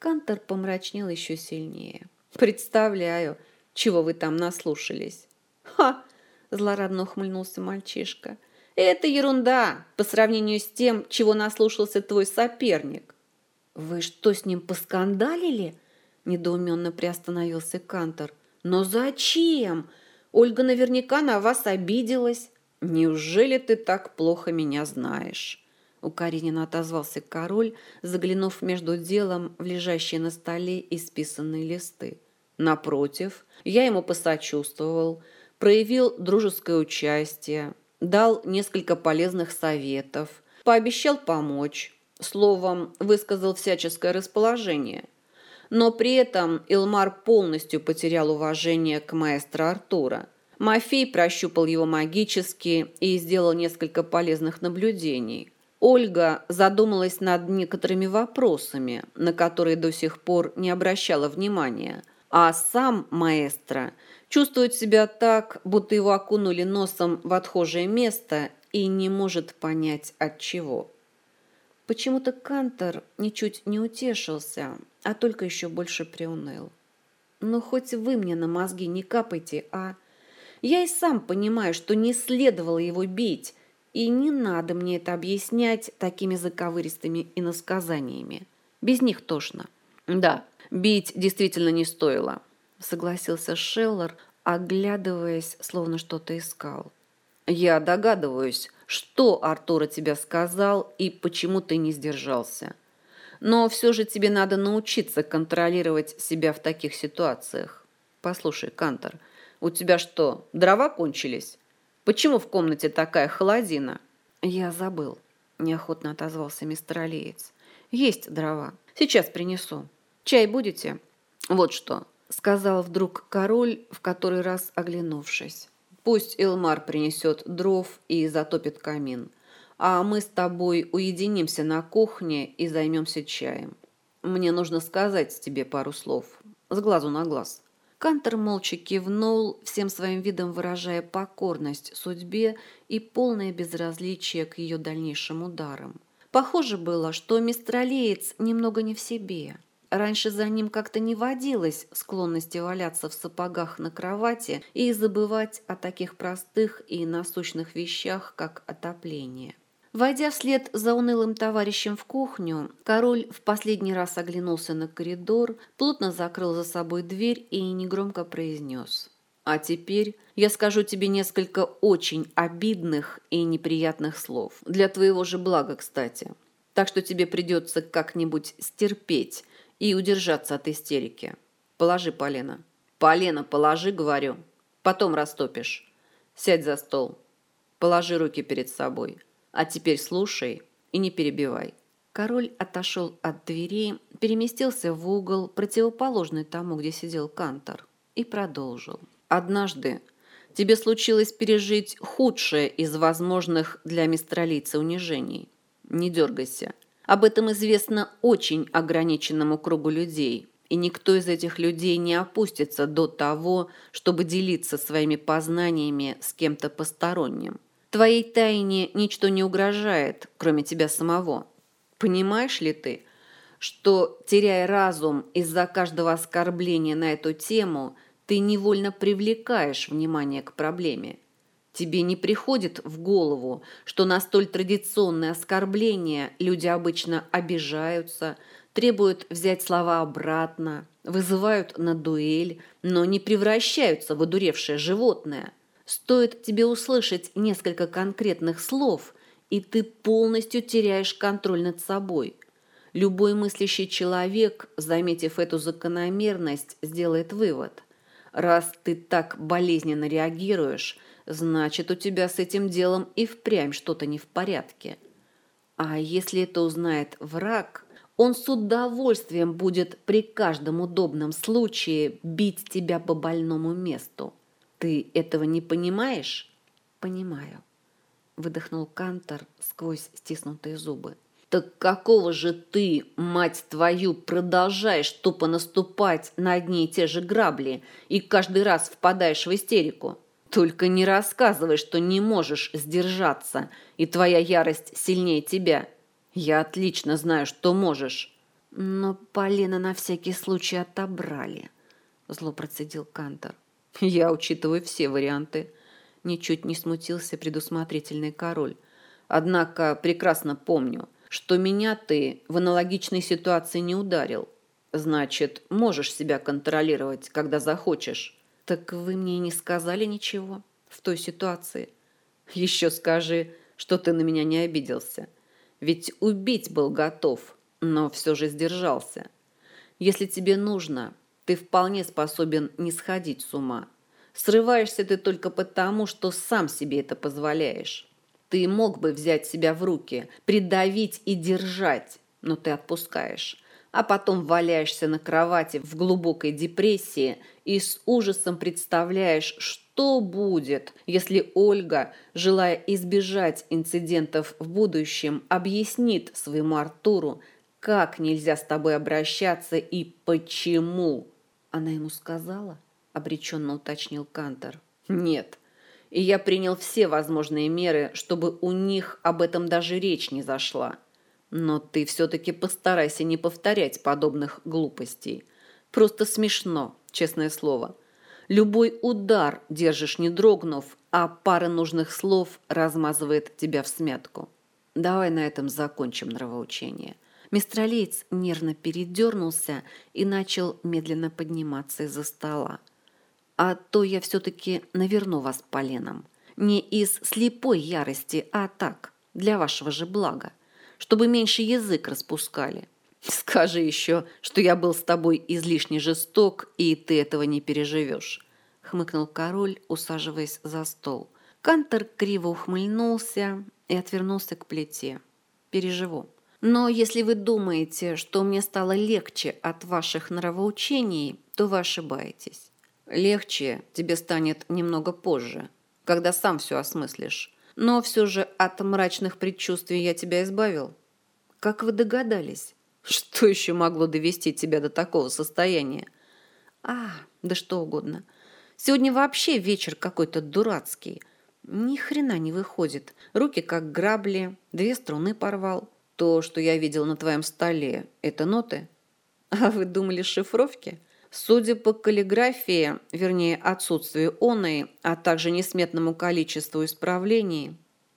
Кантор помрачнел еще сильнее. «Представляю, чего вы там наслушались». «Ха!» – злорадно ухмыльнулся мальчишка. «Это ерунда по сравнению с тем, чего наслушался твой соперник». «Вы что, с ним поскандалили?» – недоуменно приостановился Кантор. «Но зачем? Ольга наверняка на вас обиделась». «Неужели ты так плохо меня знаешь?» – укоризненно отозвался король, заглянув между делом в лежащие на столе исписанные листы. «Напротив, я ему посочувствовал, проявил дружеское участие, дал несколько полезных советов, пообещал помочь, словом, высказал всяческое расположение. Но при этом Илмар полностью потерял уважение к маэстро Артура. Мафей прощупал его магически и сделал несколько полезных наблюдений. Ольга задумалась над некоторыми вопросами, на которые до сих пор не обращала внимания, а сам маэстро чувствует себя так, будто его окунули носом в отхожее место и не может понять от чего». Почему-то Кантор ничуть не утешился, а только еще больше приуныл. «Ну, хоть вы мне на мозги не капайте, а? Я и сам понимаю, что не следовало его бить, и не надо мне это объяснять такими заковыристыми иносказаниями. Без них тошно». «Да, бить действительно не стоило», — согласился Шеллар, оглядываясь, словно что-то искал. «Я догадываюсь, что Артур тебе сказал и почему ты не сдержался. Но все же тебе надо научиться контролировать себя в таких ситуациях. Послушай, Кантор, у тебя что, дрова кончились? Почему в комнате такая холодина?» «Я забыл», – неохотно отозвался мистер Алиец. «Есть дрова. Сейчас принесу. Чай будете?» «Вот что», – сказал вдруг король, в который раз оглянувшись. «Пусть Илмар принесет дров и затопит камин, а мы с тобой уединимся на кухне и займемся чаем. Мне нужно сказать тебе пару слов, с глазу на глаз». Кантор молча кивнул, всем своим видом выражая покорность судьбе и полное безразличие к ее дальнейшим ударам. Похоже было, что мистер Алиец немного не в себе. Раньше за ним как-то не водилось склонности валяться в сапогах на кровати и забывать о таких простых и насущных вещах, как отопление. Войдя вслед за унылым товарищем в кухню, король в последний раз оглянулся на коридор, плотно закрыл за собой дверь и негромко произнес: «А теперь я скажу тебе несколько очень обидных и неприятных слов. Для твоего же блага, кстати. Так что тебе придется как-нибудь стерпеть и удержаться от истерики. Положи полено. Полено положи, говорю. Потом растопишь. Сядь за стол. Положи руки перед собой. А теперь слушай и не перебивай». Король отошел от двери, переместился в угол, противоположный тому, где сидел Кантор, и продолжил. «Однажды тебе случилось пережить худшее из возможных для мистралийца унижений. Не дергайся. Об этом известно очень ограниченному кругу людей, и никто из этих людей не опустится до того, чтобы делиться своими познаниями с кем-то посторонним. Твоей тайне ничто не угрожает, кроме тебя самого. Понимаешь ли ты, что, теряя разум из-за каждого оскорбления на эту тему, ты невольно привлекаешь внимание к проблеме? Тебе не приходит в голову, что на столь традиционные оскорбления люди обычно обижаются, требуют взять слова обратно, вызывают на дуэль, но не превращаются в одуревшее животное? Стоит тебе услышать несколько конкретных слов, и ты полностью теряешь контроль над собой. Любой мыслящий человек, заметив эту закономерность, сделает вывод. Раз ты так болезненно реагируешь, значит, у тебя с этим делом и впрямь что-то не в порядке. А если это узнает враг, он с удовольствием будет при каждом удобном случае бить тебя по больному месту. Ты этого не понимаешь? Понимаю, выдохнул Кантор сквозь стиснутые зубы. Так какого же ты, мать твою, продолжаешь тупо наступать на одни и те же грабли и каждый раз впадаешь в истерику? Только не рассказывай, что не можешь сдержаться, и твоя ярость сильнее тебя. Я отлично знаю, что можешь. Но полено на всякий случай отобрали, зло процедил Кантор. Я учитываю все варианты. Ничуть не смутился предусмотрительный король. Однако прекрасно помню, что меня ты в аналогичной ситуации не ударил. Значит, можешь себя контролировать, когда захочешь. Так вы мне и не сказали ничего в той ситуации. Еще скажи, что ты на меня не обиделся. Ведь убить был готов, но все же сдержался. Если тебе нужно, ты вполне способен не сходить с ума. Срываешься ты только потому, что сам себе это позволяешь. Ты мог бы взять себя в руки, придавить и держать, но ты отпускаешь. А потом валяешься на кровати в глубокой депрессии и с ужасом представляешь, что будет, если Ольга, желая избежать инцидентов в будущем, объяснит своему Артуру, как нельзя с тобой обращаться и почему. Она ему сказала? Обреченно уточнил Кантор. Нет. И я принял все возможные меры, чтобы у них об этом даже речь не зашла. Но ты все-таки постарайся не повторять подобных глупостей. Просто смешно, честное слово. Любой удар держишь не дрогнув, а пара нужных слов размазывает тебя всмятку. Давай на этом закончим нравоучение. Мистралиец нервно передернулся и начал медленно подниматься из-за стола. А то я все-таки наверну вас поленом. Не из слепой ярости, а так, для вашего же блага, чтобы меньше язык распускали. Скажи еще, что я был с тобой излишне жесток, и ты этого не переживешь, хмыкнул король, усаживаясь за стол. Кантор криво ухмыльнулся и отвернулся к плите. Переживу. Но если вы думаете, что мне стало легче от ваших нравоучений, то вы ошибаетесь. Легче тебе станет немного позже, когда сам все осмыслишь. Но все же от мрачных предчувствий я тебя избавил. Как вы догадались? Что еще могло довести тебя до такого состояния? Да что угодно. Сегодня вообще вечер какой-то дурацкий. Ни хрена не выходит. Руки как грабли, 2 струны порвал. То, что я видел на твоем столе, это ноты? А вы думали шифровки? Судя по каллиграфии, вернее, отсутствию оной, а также несметному количеству исправлений.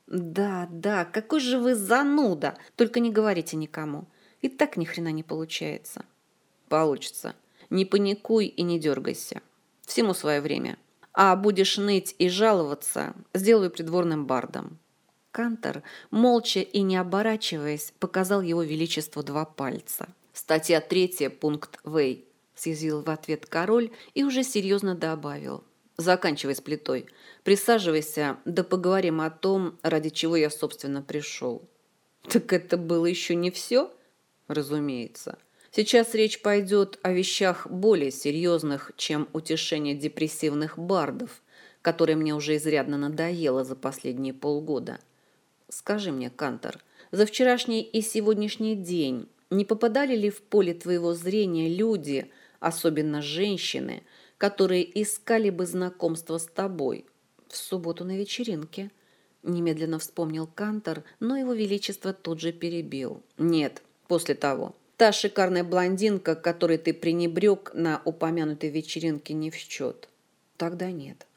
Да, какой же вы зануда! Только не говорите никому. И так ни хрена не получается. Получится. Не паникуй и не дергайся. Всему свое время. А будешь ныть и жаловаться, сделаю придворным бардом. Кантор, молча и не оборачиваясь, показал его величеству 2 пальца. Статья 3, пункт В. Съязвил в ответ король и уже серьезно добавил. Заканчивай с плитой. Присаживайся, да поговорим о том, ради чего я, собственно, пришел. Так это было еще не все? Разумеется. Сейчас речь пойдет о вещах более серьезных, чем утешение депрессивных бардов, которые мне уже изрядно надоело за последние полгода. Скажи мне, Кантор, за вчерашний и сегодняшний день не попадали ли в поле твоего зрения люди, особенно женщины, которые искали бы знакомство с тобой? В субботу на вечеринке. Немедленно вспомнил Кантор, но его величество тут же перебил. Нет, после того. Та шикарная блондинка, которой ты пренебрег на упомянутой вечеринке, не в счет. Тогда нет.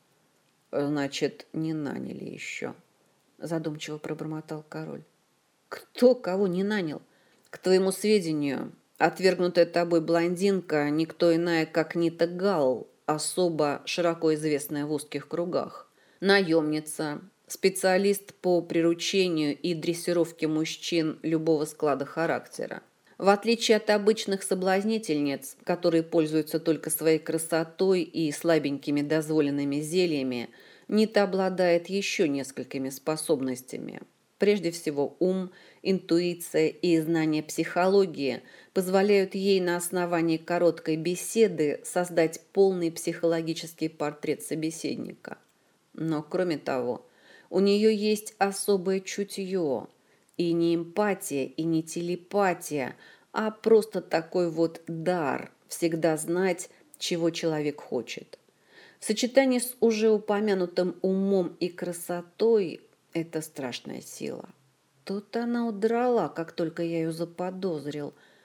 Значит, не наняли еще. Задумчиво пробормотал король. Кто кого не нанял? К твоему сведению, отвергнутая тобой блондинка никто иная, как Нита Галл, особо широко известная в узких кругах. Наемница, специалист по приручению и дрессировке мужчин любого склада характера. В отличие от обычных соблазнительниц, которые пользуются только своей красотой и слабенькими дозволенными зельями, Нита обладает еще несколькими способностями. Прежде всего, ум, интуиция и знание психологии позволяют ей на основании короткой беседы создать полный психологический портрет собеседника. Но, кроме того, у нее есть особое чутье, и не эмпатия, и не телепатия, а просто такой вот дар всегда знать, чего человек хочет. В сочетании с уже упомянутым умом и красотой – это страшная сила. Тут она удрала, как только я ее заподозрил.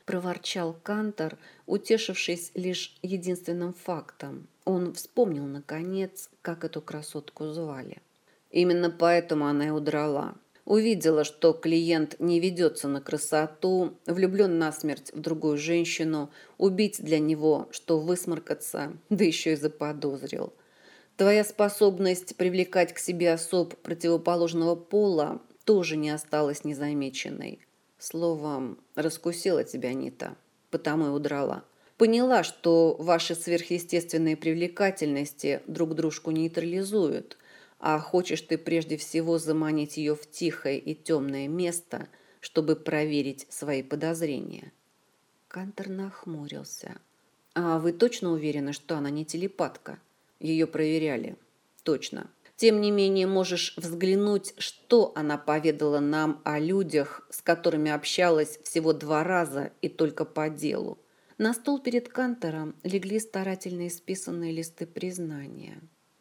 проворчал Кантор, утешившись лишь единственным фактом. Он вспомнил, наконец, как эту красотку звали. Именно поэтому она и удрала. Увидела, что клиент не ведется на красоту, влюблен насмерть в другую женщину, убить для него, что высморкаться, да еще и заподозрил. Твоя способность привлекать к себе особ противоположного пола тоже не осталась незамеченной. Словом, раскусила тебя Нита, потому и удрала. Поняла, что ваши сверхъестественные привлекательности друг дружку нейтрализуют, а хочешь ты прежде всего заманить ее в тихое и темное место, чтобы проверить свои подозрения. Кантор нахмурился. А вы точно уверены, что она не телепатка? Ее проверяли. Точно. Тем не менее, можешь взглянуть, что она поведала нам о людях, с которыми общалась всего 2 раза и только по делу. На стол перед Кантором легли старательно исписанные листы признания.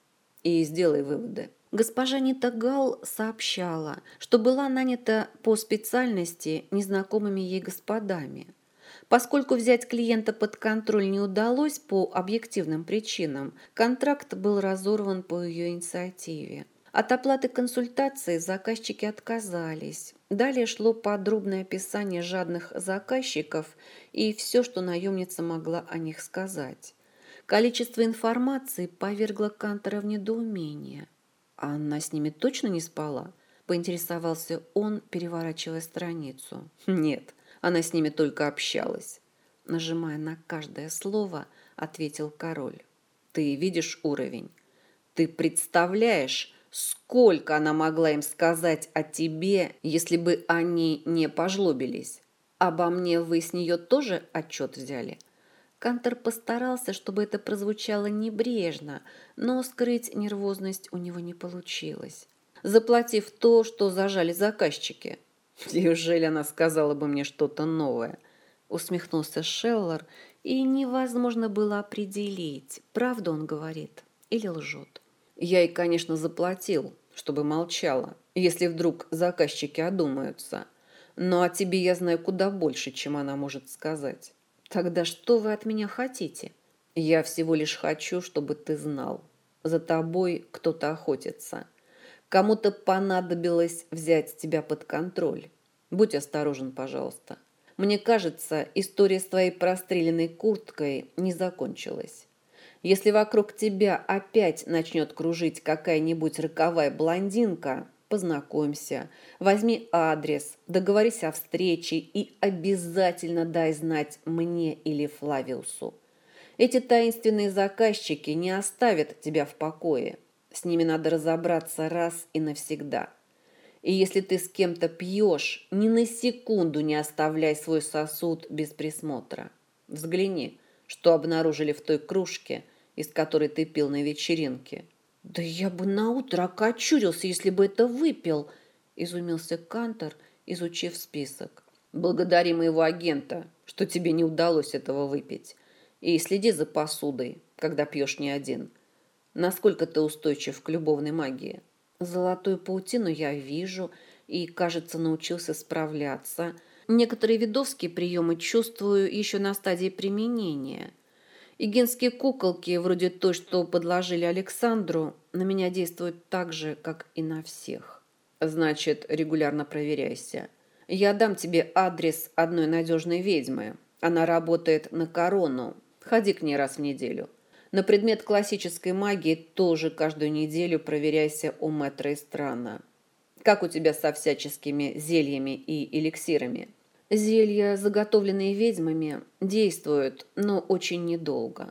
И сделай выводы. Госпожа Нита Гал сообщала, что была нанята по специальности незнакомыми ей господами. Поскольку взять клиента под контроль не удалось по объективным причинам, контракт был разорван по ее инициативе. От оплаты консультации заказчики отказались. Далее шло подробное описание жадных заказчиков и все, что наемница могла о них сказать. Количество информации повергло Кантора в недоумение. «А она с ними точно не спала?» – поинтересовался он, переворачивая страницу. «Нет, она с ними только общалась», – нажимая на каждое слово, ответил король. «Ты видишь уровень? Ты представляешь, сколько она могла им сказать о тебе, если бы они не пожлобились? Обо мне вы с нее тоже отчет взяли?» Кантор постарался, чтобы это прозвучало небрежно, но скрыть нервозность у него не получилось. «Заплатив то, что зажали заказчики». «Неужели она сказала бы мне что-то новое?» Усмехнулся Шеллар, и невозможно было определить, правду он говорит или лжет. «Я ей, конечно, заплатил, чтобы молчала, если вдруг заказчики одумаются. Но о тебе я знаю куда больше, чем она может сказать». «Тогда что вы от меня хотите?» «Я всего лишь хочу, чтобы ты знал. За тобой кто-то охотится. Кому-то понадобилось взять тебя под контроль. Будь осторожен, пожалуйста. Мне кажется, история с твоей простреленной курткой не закончилась. Если вокруг тебя опять начнет кружить какая-нибудь роковая блондинка, познакомься, возьми адрес, договорись о встрече и обязательно дай знать мне или Флавиусу. Эти таинственные заказчики не оставят тебя в покое. С ними надо разобраться раз и навсегда. И если ты с кем-то пьешь, ни на секунду не оставляй свой сосуд без присмотра. Взгляни, что обнаружили в той кружке, из которой ты пил на вечеринке». «Да я бы наутро окочурился, если бы это выпил», – изумился Кантор, изучив список. «Благодари моего агента, что тебе не удалось этого выпить. И следи за посудой, когда пьешь не один. Насколько ты устойчив к любовной магии?» «Золотую паутину я вижу и, кажется, научился справляться. Некоторые видовские приемы чувствую еще на стадии применения. И генские куколки, вроде той, что подложили Александру, на меня действуют так же, как и на всех». «Значит, регулярно проверяйся. Я дам тебе адрес одной надежной ведьмы. Она работает на корону. Ходи к ней раз в неделю. На предмет классической магии тоже каждую неделю проверяйся у мэтра Истрана. Как у тебя со всяческими зельями и эликсирами?» «Зелья, заготовленные ведьмами, действуют, но очень недолго.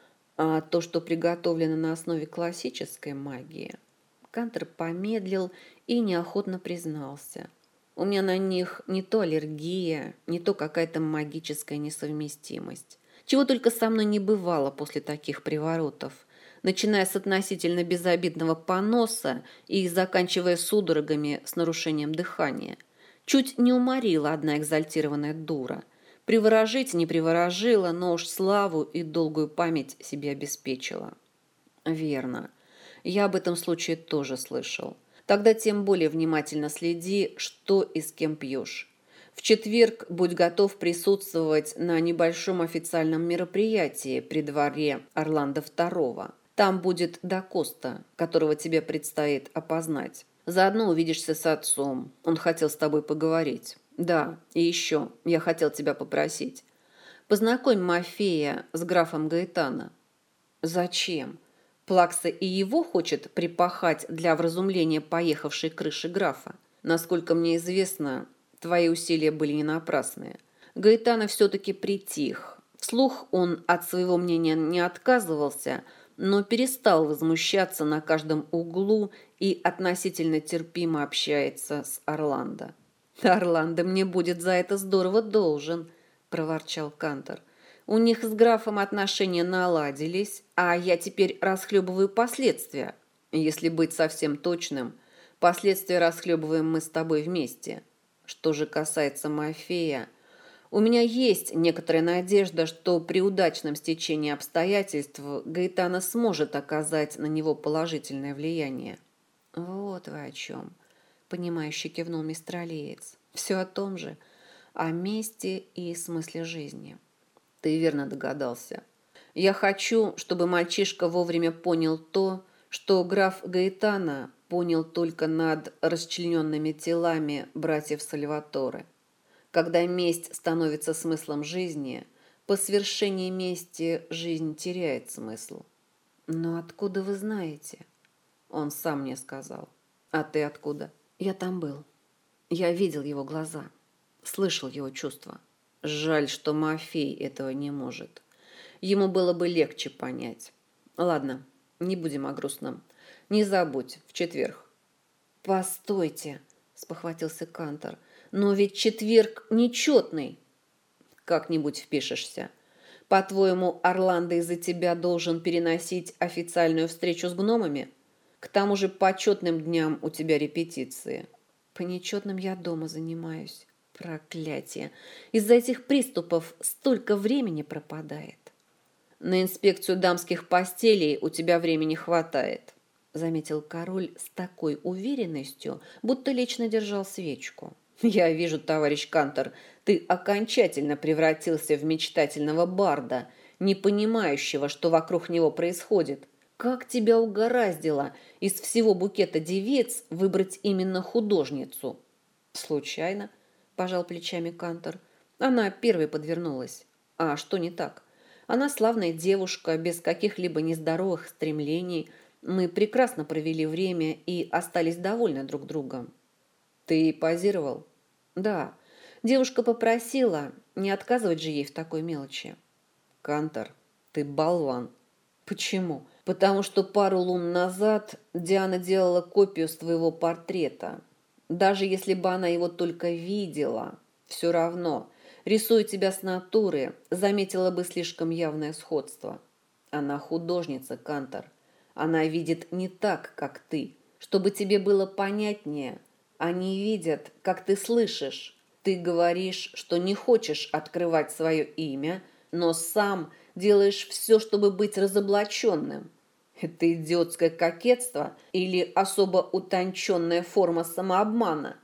А то, что приготовлено на основе классической магии...» Кантор помедлил и неохотно признался. «У меня на них не то аллергия, не то какая-то магическая несовместимость. Чего только со мной не бывало после таких приворотов, начиная с относительно безобидного поноса и заканчивая судорогами с нарушением дыхания. Чуть не уморила одна экзальтированная дура. Приворожить не приворожила, но уж славу и долгую память себе обеспечила». «Верно. Я об этом случае тоже слышал. Тогда тем более внимательно следи, что и с кем пьешь. В четверг будь готов присутствовать на небольшом официальном мероприятии при дворе Орландо II. Там будет Да Коста, которого тебе предстоит опознать. Заодно увидишься с отцом. Он хотел с тобой поговорить. Да, и еще я хотел тебя попросить. Познакомь Мафея с графом Гаэтано. Зачем? Плакса и его хочет припахать для вразумления поехавшей крыши графа. Насколько мне известно, твои усилия были не напрасные. Гаэтано все-таки притих. Вслух он от своего мнения не отказывался, но перестал возмущаться на каждом углу и относительно терпимо общается с Орландо. «Орландо мне будет за это здорово должен», – проворчал Кантор. «У них с графом отношения наладились, а я теперь расхлебываю последствия. Если быть совсем точным, последствия расхлебываем мы с тобой вместе. Что же касается Мафея, у меня есть некоторая надежда, что при удачном стечении обстоятельств Гаэтано сможет оказать на него положительное влияние». «Вот вы о чем», – понимающе кивнул мистер Алиец. «Все о том же, о мести и смысле жизни». «Ты верно догадался. Я хочу, чтобы мальчишка вовремя понял то, что граф Гаэтано понял только над расчлененными телами братьев Сальваторе. Когда месть становится смыслом жизни, по свершении мести жизнь теряет смысл». «Но откуда вы знаете?» «Он сам мне сказал». «А ты откуда?» «Я там был. Я видел его глаза, слышал его чувства. Жаль, что Мафей этого не может. Ему было бы легче понять. Ладно, не будем о грустном. Не забудь, в четверг». «Постойте», – спохватился Кантор, – «но ведь четверг нечетный». «Как-нибудь впишешься. По-твоему, Орландо из-за тебя должен переносить официальную встречу с гномами? К тому же по четным дням у тебя репетиции». «По нечетным я дома занимаюсь. Проклятие! Из-за этих приступов столько времени пропадает». «На инспекцию дамских постелей у тебя времени хватает», заметил король с такой уверенностью, будто лично держал свечку. «Я вижу, товарищ Кантор, ты окончательно превратился в мечтательного барда, не понимающего, что вокруг него происходит. Как тебя угораздило из всего букета девиц выбрать именно художницу?» «Случайно», – пожал плечами Кантор. «Она первой подвернулась. А что не так? Она славная девушка, без каких-либо нездоровых стремлений. Мы прекрасно провели время и остались довольны друг другом». «Ты позировал?» «Да. Девушка попросила, не отказывать же ей в такой мелочи». «Кантор, ты болван». «Почему?» «Потому что пару лун назад Диана делала копию с твоего портрета. Даже если бы она его только видела, все равно, рисуя тебя с натуры, заметила бы слишком явное сходство. Она художница, Кантор. Она видит не так, как ты. Чтобы тебе было понятнее, они видят, как ты слышишь. Ты говоришь, что не хочешь открывать свое имя, но сам делаешь все, чтобы быть разоблаченным. Это идиотское кокетство или особо утонченная форма самообмана?»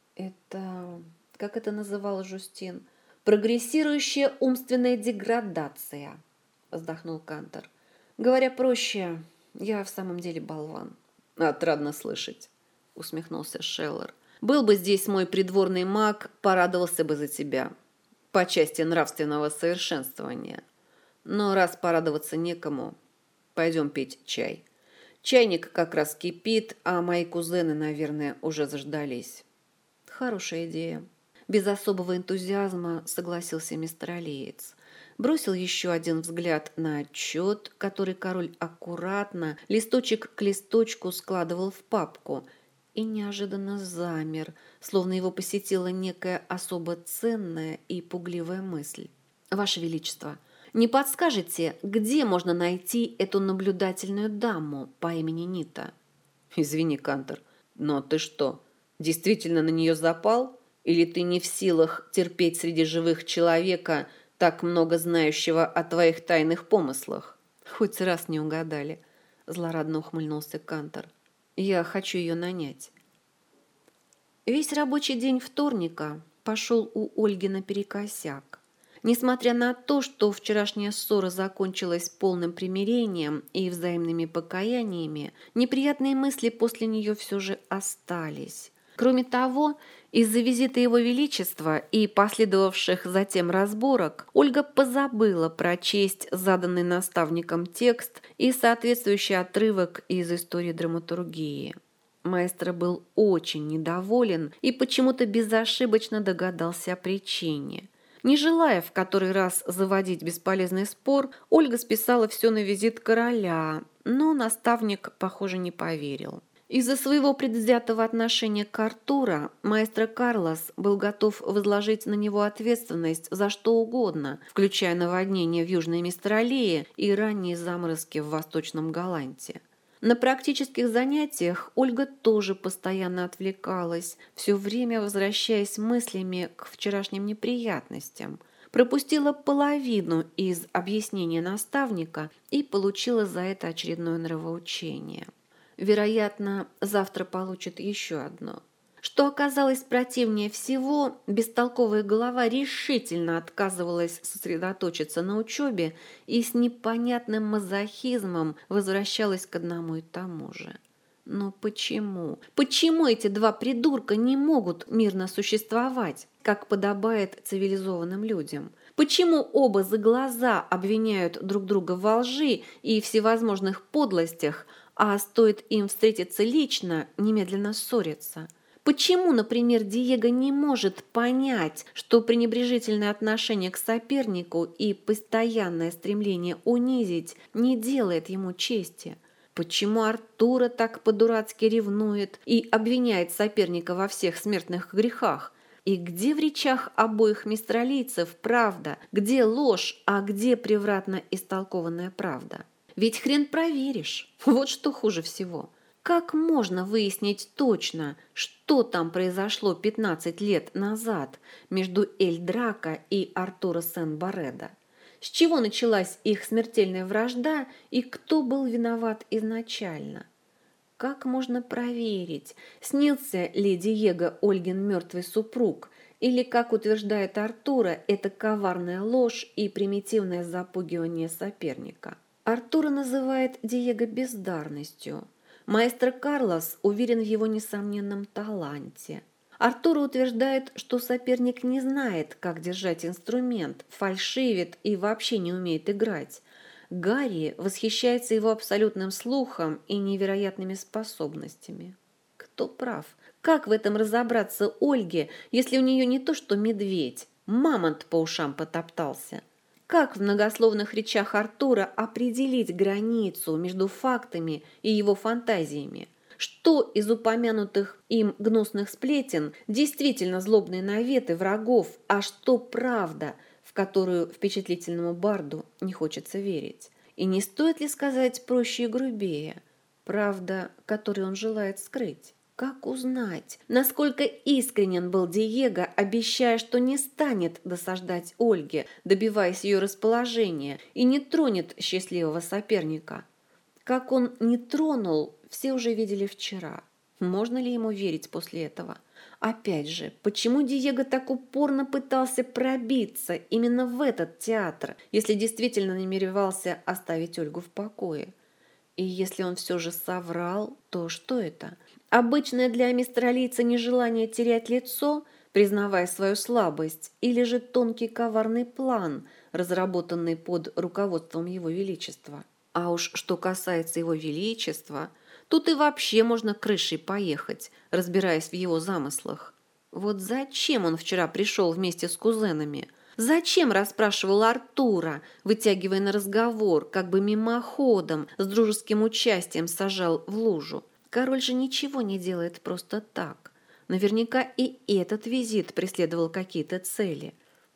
«Это... как это называл Жустин? Прогрессирующая умственная деградация», вздохнул Кантор. «Говоря проще, я в самом деле болван». «Отрадно слышать», усмехнулся Шеллер. «Был бы здесь мой придворный маг, порадовался бы за тебя по части нравственного совершенствования. Но раз порадоваться некому, пойдем пить чай. Чайник как раз кипит, а мои кузены, наверное, уже заждались». «Хорошая идея». Без особого энтузиазма согласился мистер Алиец. Бросил еще один взгляд на отчет, который король аккуратно, листочек к листочку складывал в папку, и неожиданно замер, словно его посетила некая особо ценная и пугливая мысль. «Ваше Величество, не подскажете, где можно найти эту наблюдательную даму по имени Нита?» «Извини, Кантор, но ты что, действительно на нее запал? Или ты не в силах терпеть среди живых человека, так много знающего о твоих тайных помыслах?» «Хоть раз не угадали», – злорадно ухмыльнулся Кантор. «Я хочу ее нанять». Весь рабочий день вторника пошел у Ольги наперекосяк. Несмотря на то, что вчерашняя ссора закончилась полным примирением и взаимными покаяниями, неприятные мысли после нее все же остались. Кроме того, из-за визита Его Величества и последовавших затем разборок Ольга позабыла прочесть заданный наставником текст и соответствующий отрывок из истории драматургии. Маэстро был очень недоволен и почему-то безошибочно догадался о причине. Не желая в который раз заводить бесполезный спор, Ольга списала все на визит короля, но наставник, похоже, не поверил. Из-за своего предвзятого отношения к Артуро маэстро Карлос был готов возложить на него ответственность за что угодно, включая наводнение в Южной Мистралии и ранние заморозки в Восточном Галанте. На практических занятиях Ольга тоже постоянно отвлекалась, все время возвращаясь мыслями к вчерашним неприятностям. Пропустила половину из объяснения наставника и получила за это очередное нравоучение. Вероятно, завтра получит еще одно. Что оказалось противнее всего, бестолковая голова решительно отказывалась сосредоточиться на учебе и с непонятным мазохизмом возвращалась к одному и тому же. Но почему? Почему эти два придурка не могут мирно существовать, как подобает цивилизованным людям? Почему оба за глаза обвиняют друг друга во лжи и всевозможных подлостях, а стоит им встретиться лично, немедленно ссорятся? Почему, например, Диего не может понять, что пренебрежительное отношение к сопернику и постоянное стремление унизить не делает ему чести? Почему Артуро так по-дурацки ревнует и обвиняет соперника во всех смертных грехах? И где в речах обоих мистралийцев правда, где ложь, а где превратно истолкованная правда? Ведь хрен проверишь, вот что хуже всего. Как можно выяснить точно, что там произошло 15 лет назад между Эль Драко и Артуро Сен-Барредо? С чего началась их смертельная вражда и кто был виноват изначально? Как можно проверить, снился ли Диего Ольгин мертвый супруг, или, как утверждает Артуро, это коварная ложь и примитивное запугивание соперника? Артуро называет Диего бездарностью. Маэстро Карлос уверен в его несомненном таланте. Артуро утверждает, что соперник не знает, как держать инструмент, фальшивит и вообще не умеет играть. Гарри восхищается его абсолютным слухом и невероятными способностями. Кто прав? Как в этом разобраться Ольге, если у нее не то что медведь, мамонт по ушам потоптался? Как в многословных речах Артура определить границу между фактами и его фантазиями? Что из упомянутых им гнусных сплетен действительно злобные наветы врагов, а что правда, в которую впечатлительному барду не хочется верить? И не стоит ли сказать проще и грубее, правда, которую он желает скрыть? Как узнать, насколько искренен был Диего, обещая, что не станет досаждать Ольге, добиваясь ее расположения, и не тронет счастливого соперника? Как он не тронул, все уже видели вчера. Можно ли ему верить после этого? Опять же, почему Диего так упорно пытался пробиться именно в этот театр, если действительно намеревался оставить Ольгу в покое? И если он все же соврал, то что это? Обычное для мистралийца нежелание терять лицо, признавая свою слабость, или же тонкий коварный план, разработанный под руководством Его Величества? А уж что касается Его Величества, тут и вообще можно крышей поехать, разбираясь в его замыслах. Вот зачем он вчера пришел вместе с кузенами? Зачем расспрашивал Артура, вытягивая на разговор, как бы мимоходом, с дружеским участием сажал в лужу? Король же ничего не делает просто так. Наверняка и этот визит преследовал какие-то цели.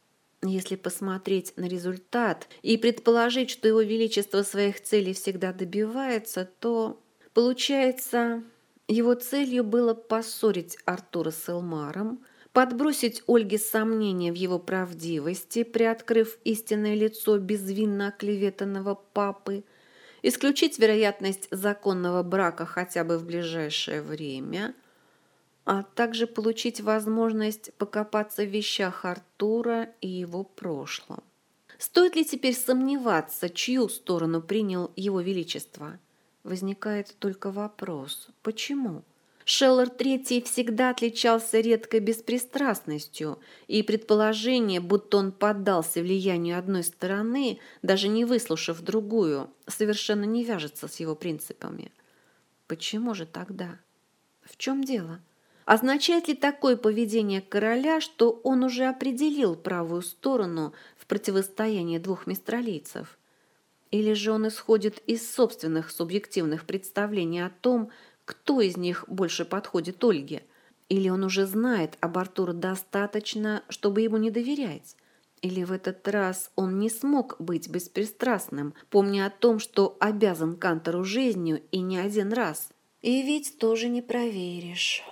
Если посмотреть на результат и предположить, что Его Величество своих целей всегда добивается, то, получается, его целью было поссорить Артура с Элмаром, подбросить Ольге сомнения в его правдивости, приоткрыв истинное лицо безвинно оклеветанного папы, исключить вероятность законного брака хотя бы в ближайшее время. а также получить возможность покопаться в вещах Артура и его прошлом. Стоит ли теперь сомневаться, чью сторону принял его величество? Возникает только вопрос, почему? Шеллар III всегда отличался редкой беспристрастностью, и предположение, будто он поддался влиянию одной стороны, даже не выслушав другую, совершенно не вяжется с его принципами. Почему же тогда? В чем дело? Означает ли такое поведение короля, что он уже определил правую сторону в противостоянии двух мистралийцев? Или же он исходит из собственных субъективных представлений о том, кто из них больше подходит Ольге? Или он уже знает об Артуре достаточно, чтобы ему не доверять? Или в этот раз он не смог быть беспристрастным, помня о том, что обязан Кантору жизнью и не один раз? И ведь тоже не проверишь.